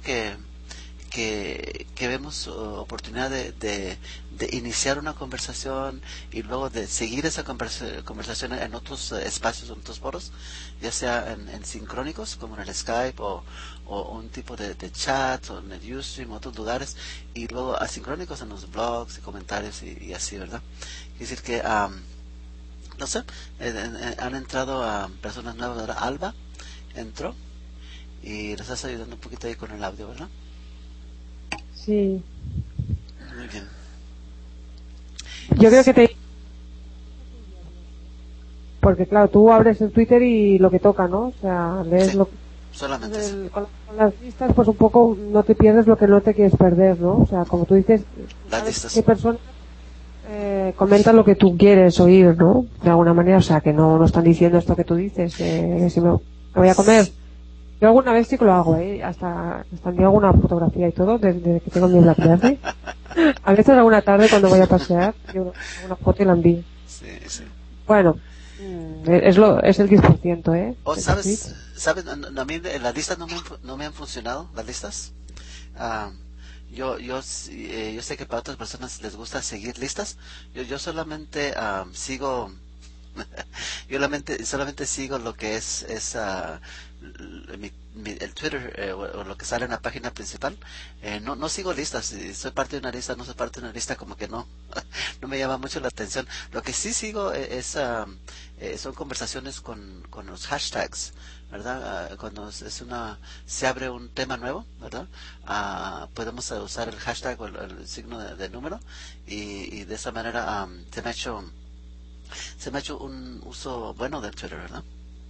que vemos oportunidad de iniciar una conversación y luego de seguir esa conversación en otros espacios, en otros foros, ya sea en sincrónicos como en el Skype o un tipo de chat o en el Ustream o otros lugares, y luego asincrónicos en los blogs y comentarios y así, ¿verdad? Es decir que no sé, han entrado a personas nuevas, ¿verdad? Alba entró y nos estás ayudando un poquito ahí con el audio, ¿verdad? Sí. Muy bien. Yo creo que porque claro, tú abres el Twitter y lo que toca, ¿no? O sea, lees Sí, solamente con las listas, pues un poco no te pierdes lo que no te quieres perder, ¿no? O sea, como tú dices, las sabes listas. qué personas comentan lo que tú quieres oír, ¿no? De alguna manera, o sea, que no están diciendo esto que tú dices, si me voy a comer. Yo alguna vez sí que lo hago, hasta envío alguna fotografía y todo, desde que tengo mi BlackBerry. A veces alguna tarde cuando voy a pasear, yo hago una foto y la envío. Sí, sí. Bueno, es el 10%, O de sabes, tweets. a mí las listas no me han funcionado, las listas. Ah, yo sé que para otras personas les gusta seguir listas. Yo solamente sigo, solamente sigo lo que es el Twitter o lo que sale en la página principal. No sigo listas. Si soy parte de una lista, no soy parte de una lista, como que no, no me llama mucho la atención. Lo que sí sigo son conversaciones con los hashtags, ¿verdad? Cuando se abre un tema nuevo, ¿verdad? Podemos usar el hashtag o el signo de número y de esa manera se me ha hecho un uso bueno del Twitter, ¿verdad?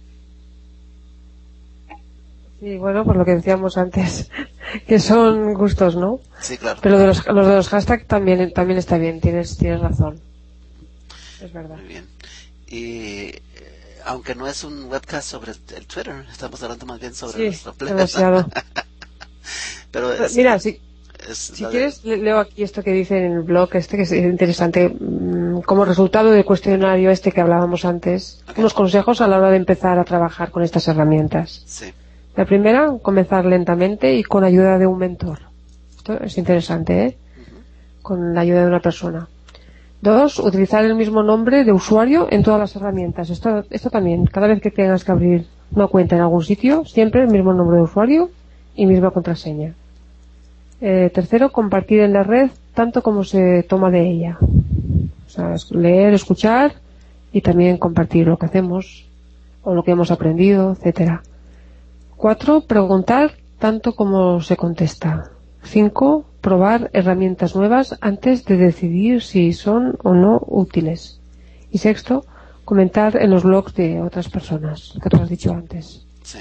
Sí, bueno, por lo que decíamos antes, que son gustos, ¿no? Sí, claro. Pero los de los hashtags también está bien, tienes razón. Es verdad. Muy bien. Y aunque no es un webcast sobre el Twitter, estamos hablando más bien sobre Sí, nuestro planeta. demasiado. Pero Mira, es si la quieres, leo aquí esto que dice en el blog, que es interesante. Como resultado del cuestionario que hablábamos antes, Okay. unos consejos a la hora de empezar a trabajar con estas herramientas. Sí. La primera, comenzar lentamente y con ayuda de un mentor. Esto es interesante, Uh-huh. Con la ayuda de una persona. 2, utilizar el mismo nombre de usuario en todas las herramientas. Esto también, cada vez que tengas que abrir una cuenta en algún sitio, siempre el mismo nombre de usuario y misma contraseña. 3, compartir en la red tanto como se toma de ella. O sea, leer, escuchar y también compartir lo que hacemos o lo que hemos aprendido, etcétera. 4, preguntar tanto como se contesta. 5, probar herramientas nuevas antes de decidir si son o no útiles. Y 6, comentar en los blogs de otras personas, que tú has dicho antes. Sí.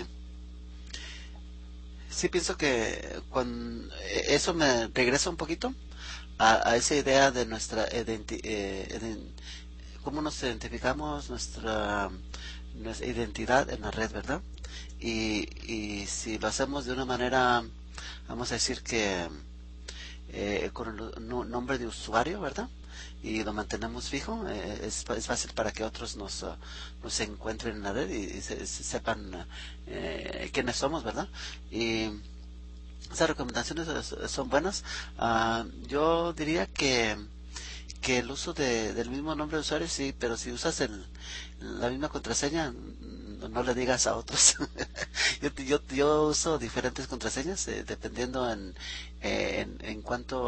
Sí, pienso que eso me regresa un poquito a esa idea de cómo nos identificamos, nuestra identidad en la red, ¿verdad? Y si lo hacemos de una manera, vamos a decir que con el nombre de usuario, ¿verdad? Y lo mantenemos fijo, es fácil para que otros nos encuentren en la red y sepan quiénes somos, ¿verdad? Y esas recomendaciones son buenas. Yo diría que el uso del mismo nombre de usuario, sí, pero si usas la misma contraseña, no le digas a otros. yo uso diferentes contraseñas dependiendo en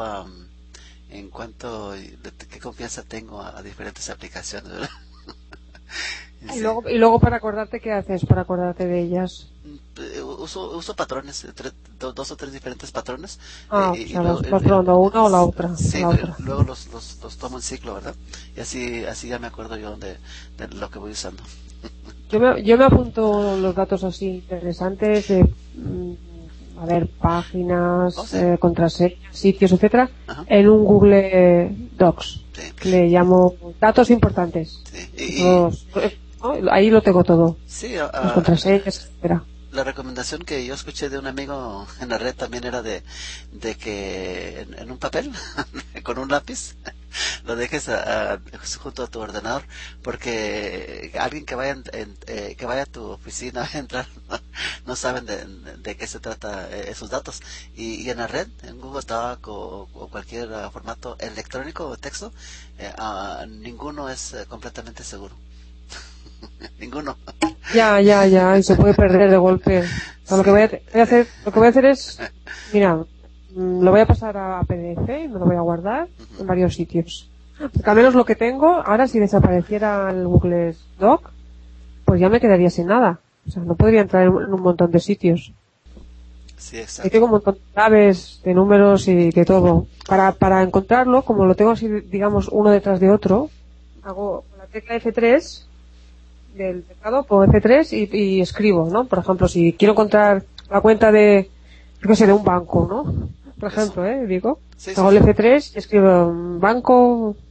cuanto de qué confianza tengo a diferentes aplicaciones, ¿verdad? Sí. Y luego para acordarte, ¿qué haces para acordarte de ellas? Uso patrones, dos o tres diferentes patrones. O Y sea, luego vas probando una o la otra. O sí, la otra. luego los tomo en ciclo, ¿verdad? Y así ya me acuerdo yo de lo que voy usando. Yo me apunto los datos así interesantes de, a ver, páginas, Oh, sí. contraseñas, sitios, etcétera, Ajá. en un Google Docs, Sí. que le llamo datos importantes. Sí. ¿No? Ahí lo tengo todo, Sí, las contraseñas, etcétera. la recomendación que yo escuché de un amigo en la red también era de que en un papel, con un lápiz, lo dejes junto a tu ordenador, porque alguien que vaya a tu oficina a entrar, no saben de qué se trata esos datos. Y en la red, en Google Doc o cualquier formato electrónico o texto, ninguno es completamente seguro. Ninguno. Ya, y se puede perder de golpe. O sea, lo que voy a hacer es, mira, lo voy a pasar a PDF y me lo voy a guardar en varios sitios. Porque al menos lo que tengo, ahora si desapareciera el Google Doc, pues ya me quedaría sin nada. O sea, no podría entrar en un montón de sitios. Sí, Y exacto. tengo un montón de claves, de números y de todo. Para encontrarlo, como lo tengo así, digamos, uno detrás de otro, hago con la tecla F3 del teclado, pongo F3 y escribo, ¿no? Por ejemplo, si quiero encontrar la cuenta de, yo qué sé, de un banco, ¿no? Por ejemplo, digo, Sí, hago el F3 y escribo banco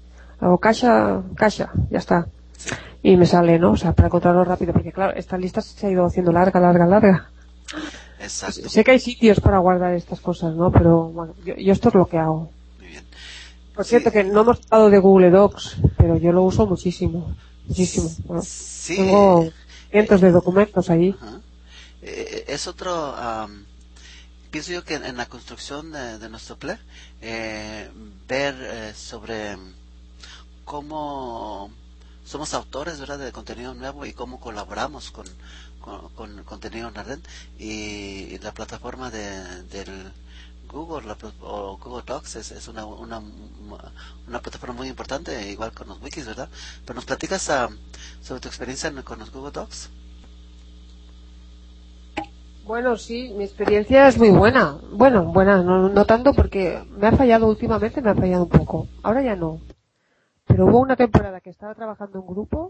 Hago cacha, ya está. Y me sale, ¿no? O sea, para encontrarlo rápido, porque claro, esta lista se ha ido haciendo larga. Exacto. Sé que hay sitios para guardar estas cosas, ¿no? Pero bueno, yo esto es lo que hago. Muy bien. Por cierto, que no hemos hablado de Google Docs, pero yo lo uso muchísimo. ¿No? Sí. Tengo cientos de documentos ahí. Es otro... pienso yo que en la construcción de nuestro Play, ver sobre cómo somos autores, ¿verdad?, de contenido nuevo y cómo colaboramos con contenido en la red, y la plataforma del Google o Google Docs es una plataforma muy importante, igual con los wikis, ¿verdad? Pero nos platicas sobre tu experiencia con los Google Docs. Bueno, sí, mi experiencia es muy buena. Bueno, buena, no tanto porque me ha fallado últimamente, me ha fallado un poco. Ahora ya no. Pero hubo una temporada que estaba trabajando en grupo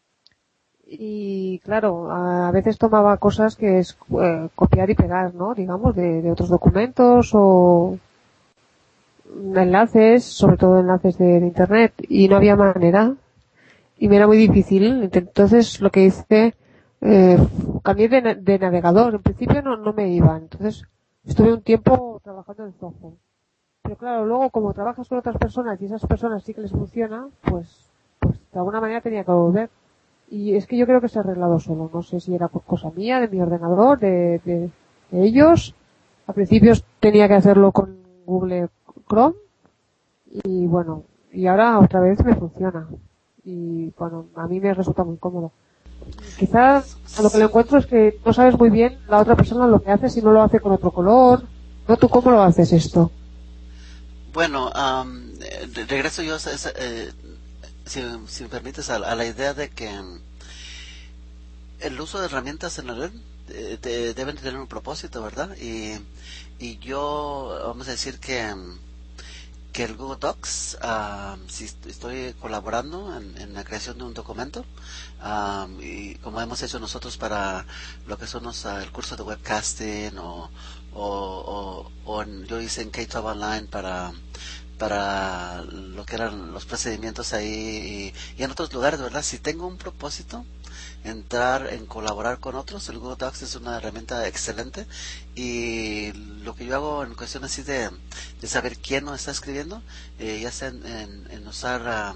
y, claro, a veces tomaba cosas que es copiar y pegar, ¿no? Digamos, de otros documentos o enlaces, sobre todo enlaces de internet, y no había manera. Y me era muy difícil. Entonces, lo que hice... cambié de navegador. En principio no me iba. Entonces estuve un tiempo trabajando en Zoho. Pero claro, luego como trabajas con otras personas y esas personas sí que les funciona, pues de alguna manera tenía que volver. Y es que yo creo que se ha arreglado solo. No sé si era cosa mía, de mi ordenador, de ellos. A principios tenía que hacerlo con Google Chrome. Y bueno, y ahora otra vez me funciona. Y bueno, a mí me resulta muy cómodo. Quizás a lo que le encuentro es que no sabes muy bien la otra persona lo que hace, si no lo hace con otro color. ¿No? ¿Tú cómo lo haces esto? Bueno, regreso yo, si me permites, a la idea de que el uso de herramientas en la red deben tener un propósito, ¿verdad? Y yo, vamos a decir que el Google Docs, si estoy colaborando en la creación de un documento, y como hemos hecho nosotros para lo que son el curso de webcasting, yo hice en K-Tube Online para lo que eran los procedimientos ahí, y en otros lugares, ¿verdad? Si tengo un propósito, entrar en colaborar con otros, el Google Docs es una herramienta excelente. Y lo que yo hago en cuestión así de saber quién nos está escribiendo, ya sea en usar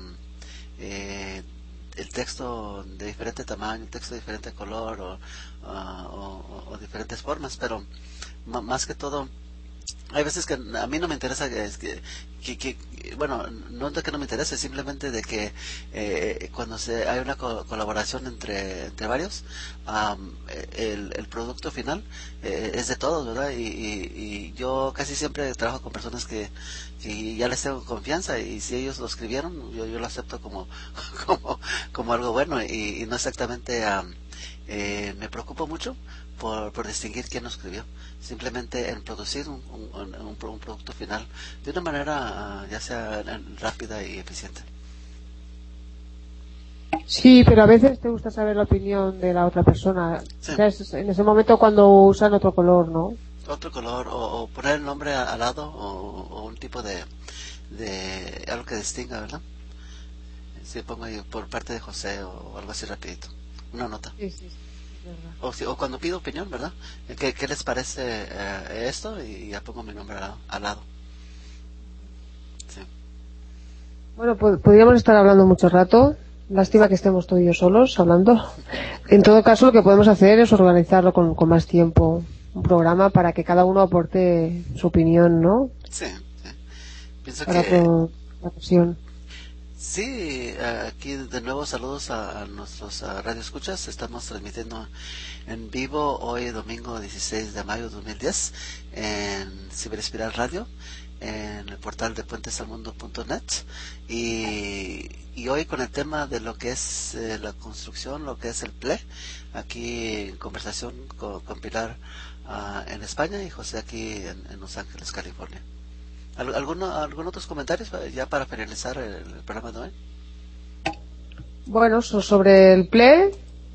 el texto de diferente tamaño, el texto de diferente color, o diferentes formas, pero más que todo, hay veces que a mí no me interesa bueno, no de que no me interese, simplemente de que cuando hay una colaboración entre varios, el producto final es de todos, ¿verdad? Y yo casi siempre trabajo con personas que ya les tengo confianza, y si ellos lo escribieron, yo lo acepto como algo bueno, y no exactamente me preocupo mucho por distinguir quién lo escribió, simplemente en producir un producto final de una manera ya sea rápida y eficiente. Sí, pero a veces te gusta saber la opinión de la otra persona. Sí. O sea, es en ese momento cuando usan otro color, ¿no? Otro color, o poner el nombre al lado, o un tipo de algo que distinga, ¿verdad? Si pongo ahí por parte de José o algo así rapidito, una nota. Sí. O cuando pido opinión, ¿verdad? ¿Qué les parece esto? Y ya pongo mi nombre al lado. Sí. Bueno, podríamos estar hablando mucho rato. Lástima que estemos tú y yo solos hablando. En todo caso, lo que podemos hacer es organizarlo con más tiempo, un programa para que cada uno aporte su opinión, ¿no? Sí. Pienso para que... la ocasión. Sí, aquí de nuevo saludos a nuestros radioescuchas. Estamos transmitiendo en vivo hoy, domingo 16 de mayo de 2010, en Ciberespiral Radio, en el portal de puentesalmundo.net, y hoy con el tema de lo que es la construcción, lo que es el PLE, aquí en conversación con Pilar en España, y José aquí en Los Ángeles, California. ¿Algún otros comentarios ya para finalizar el programa de hoy? Bueno, sobre el PLE,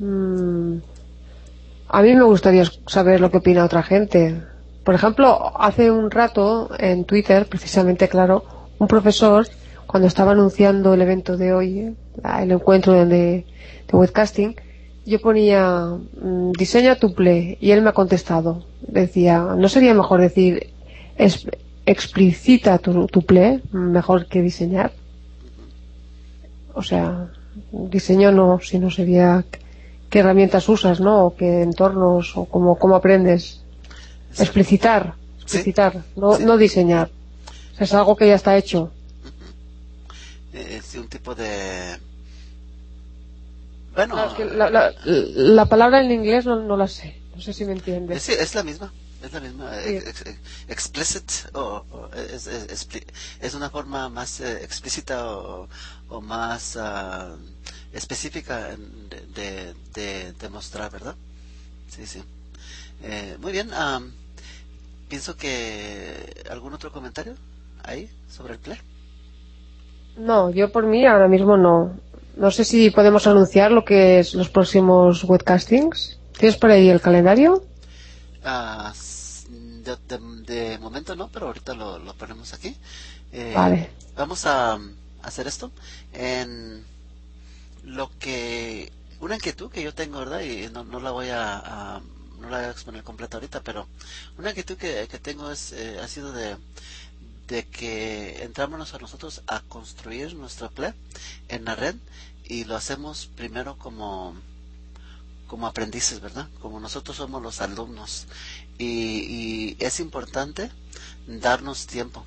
a mí me gustaría saber lo que opina otra gente. Por ejemplo, hace un rato en Twitter, precisamente, claro, un profesor cuando estaba anunciando el evento de hoy, el encuentro de webcasting, yo ponía diseña tu play y él me ha contestado. Decía, ¿no sería mejor decir explicita tu play mejor que diseñar? O sea, diseño no, sino sería qué herramientas usas, ¿no? O qué entornos, o cómo aprendes. Explicitar, Sí, no, sí. no diseñar. O sea, es algo que ya está hecho. Es un tipo de... Claro, es Bueno, que la palabra en inglés no la sé. No sé si me sí, entiendes. es la misma. Es la misma. Sí, Explicit es una forma más explícita o más específica de mostrar, ¿verdad? Sí, sí. Muy bien. Pienso que... ¿Algún otro comentario ahí sobre el play? no, yo por mí ahora mismo no. No sé si podemos anunciar lo que es los próximos webcastings. ¿Tienes por ahí el calendario? Ah, de momento no, pero ahorita lo ponemos aquí. Eh, Vale. Vamos a hacer esto en lo que... Una inquietud que yo tengo, ¿verdad? Y no la voy no la voy a exponer completa ahorita, pero una inquietud que tengo ha sido de que entramos a nosotros a construir nuestro plan en la red y lo hacemos primero como aprendices, ¿verdad? Como nosotros somos los alumnos. Y es importante darnos tiempo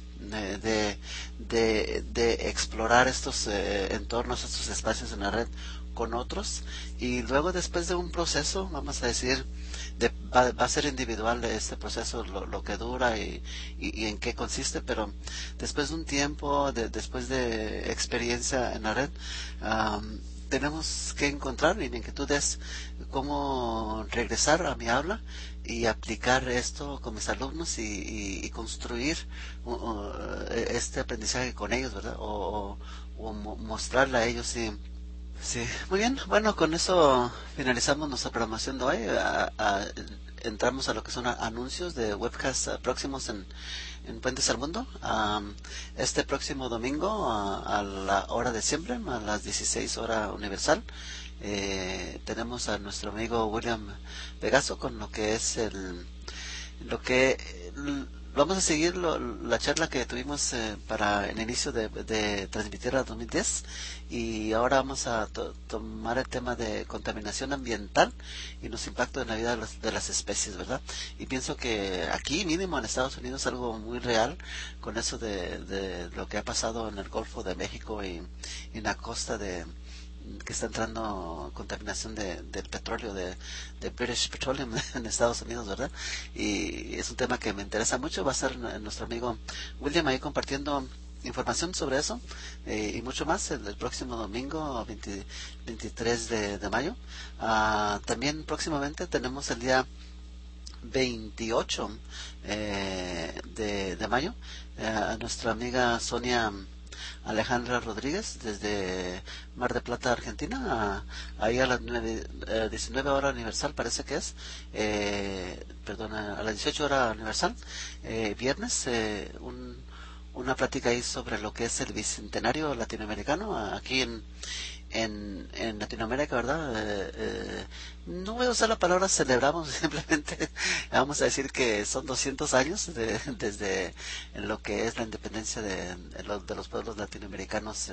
de explorar estos entornos, estos espacios en la red con otros y luego después de un proceso, vamos a decir, va a ser individual este proceso, lo que dura y en qué consiste, pero después de un tiempo, después de experiencia en la red, tenemos que encontrar en inquietudes cómo regresar a mi aula y aplicar esto con mis alumnos y construir este aprendizaje con ellos, ¿verdad? O mostrarle a ellos, sí. Sí, muy bien. Bueno, con eso finalizamos nuestra programación de hoy. Entramos a lo que son anuncios de webcasts próximos en Puentes al Mundo. Este próximo domingo a la hora de siempre, a las 16 horas universal, tenemos a nuestro amigo William Pegaso con lo que es lo que vamos a seguir la charla que tuvimos para el inicio de transmitir a 2010 y ahora vamos a tomar el tema de contaminación ambiental y los impactos en la vida de las especies, ¿verdad? Y pienso que aquí mínimo en Estados Unidos es algo muy real con eso de lo que ha pasado en el Golfo de México y en la costa que está entrando contaminación del petróleo de British Petroleum en Estados Unidos, ¿verdad? Y es un tema que me interesa mucho. Va a ser nuestro amigo William ahí compartiendo información sobre eso y mucho más el próximo domingo 23 de mayo. También próximamente tenemos el día 28 de mayo a nuestra amiga Sonia Alejandra Rodríguez desde Mar de Plata, Argentina, ahí a las 19 horas universal parece que es, perdón, a las 18 horas universal, viernes, una plática ahí sobre lo que es el bicentenario latinoamericano aquí en Latinoamérica, ¿verdad? No voy a usar la palabra celebramos, simplemente vamos a decir que son 200 años desde en lo que es la independencia de los pueblos latinoamericanos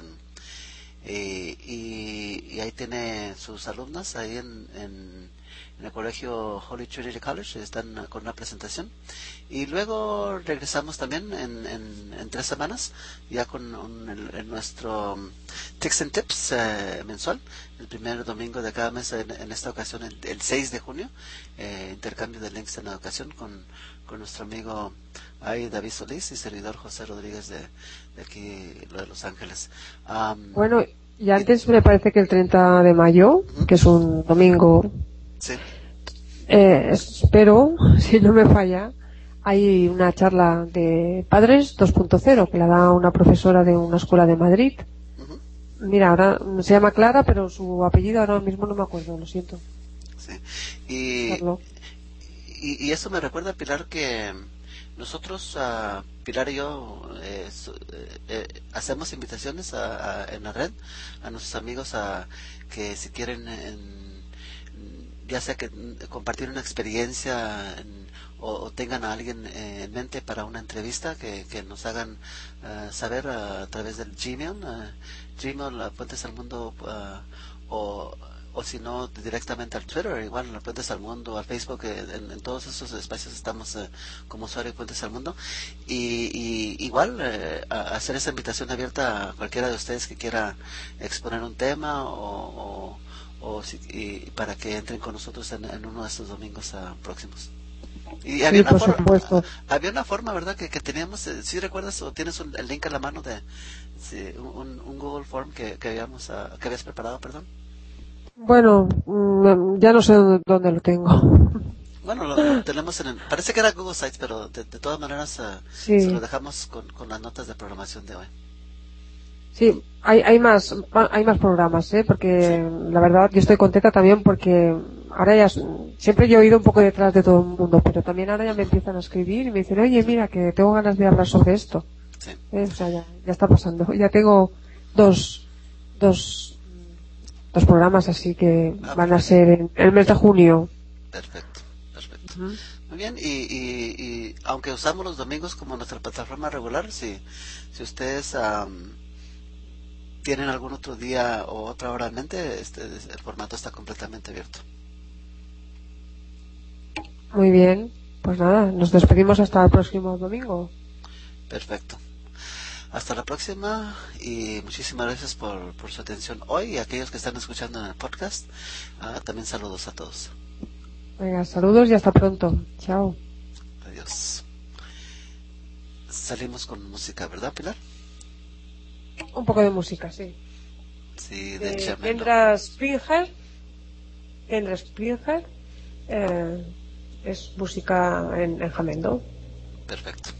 y ahí tiene sus alumnas ahí en el colegio Holy Trinity College, están con una presentación y luego regresamos también en 3 semanas ya con nuestro Tips and Tips mensual, el primer domingo de cada mes en esta ocasión el 6 de junio, intercambio de links en la educación con nuestro amigo ahí David Solís y servidor José Rodríguez de aquí de Los Ángeles. Bueno, y Y, antes me parece que el 30 de mayo, que es un domingo, sí. espero, si no me falla, hay una charla de padres 2.0 que la da una profesora de una escuela de Madrid. Ujú. Mira, ahora se llama Clara, pero su apellido ahora mismo no me acuerdo, lo siento. Sí. Y, Carlos. y eso me recuerda, Pilar, que nosotros Pilar y yo hacemos invitaciones en la red a nuestros amigos a que si quieren ya sea que compartir una experiencia o tengan a alguien en mente para una entrevista que nos hagan saber a través del Gmail, Gmail Puentes al Mundo o si no directamente al Twitter, igual en Puentes al Mundo, al Facebook, en todos esos espacios estamos como usuario de Puentes al Mundo y igual hacer esa invitación abierta a cualquiera de ustedes que quiera exponer un tema y para que entren con nosotros en uno de estos domingos próximos. Y Sí, por supuesto. había una forma, ¿verdad? Que teníamos, si recuerdas o tienes el link a la mano de un Google Form que habías preparado, perdón. Bueno, ya no sé dónde lo tengo. Bueno, lo tenemos parece que era Google Sites, pero de todas maneras se lo Sí, dejamos con las notas de programación de hoy. sí, hay más programas, ¿eh? Sí, Porque la verdad yo estoy contenta también porque ahora siempre yo he ido un poco detrás de todo el mundo, pero también ahora ya me empiezan a escribir y me dicen, oye, sí, mira, que tengo ganas de hablar sobre esto. sí. O sea, ya está pasando. Ya tengo dos, dos, dos programas así que van a Perfecto, ser en el mes de junio. perfecto, perfecto. Ujú. Muy bien, y aunque usamos los domingos como nuestra plataforma regular, si ustedes tienen algún otro día o otra hora en mente, el formato está completamente abierto. Muy bien. Pues nada, nos despedimos hasta el próximo domingo. Perfecto. Hasta la próxima y muchísimas gracias por su atención hoy y a aquellos que están escuchando en el podcast. También saludos a todos. Venga, saludos y hasta pronto. Chao. Adiós. Salimos con música, ¿verdad, Pilar? Un poco de música, sí. Sí, de De Jamendo. Kendra Springer. Kendra Springer. Es música en jamendo. Perfecto.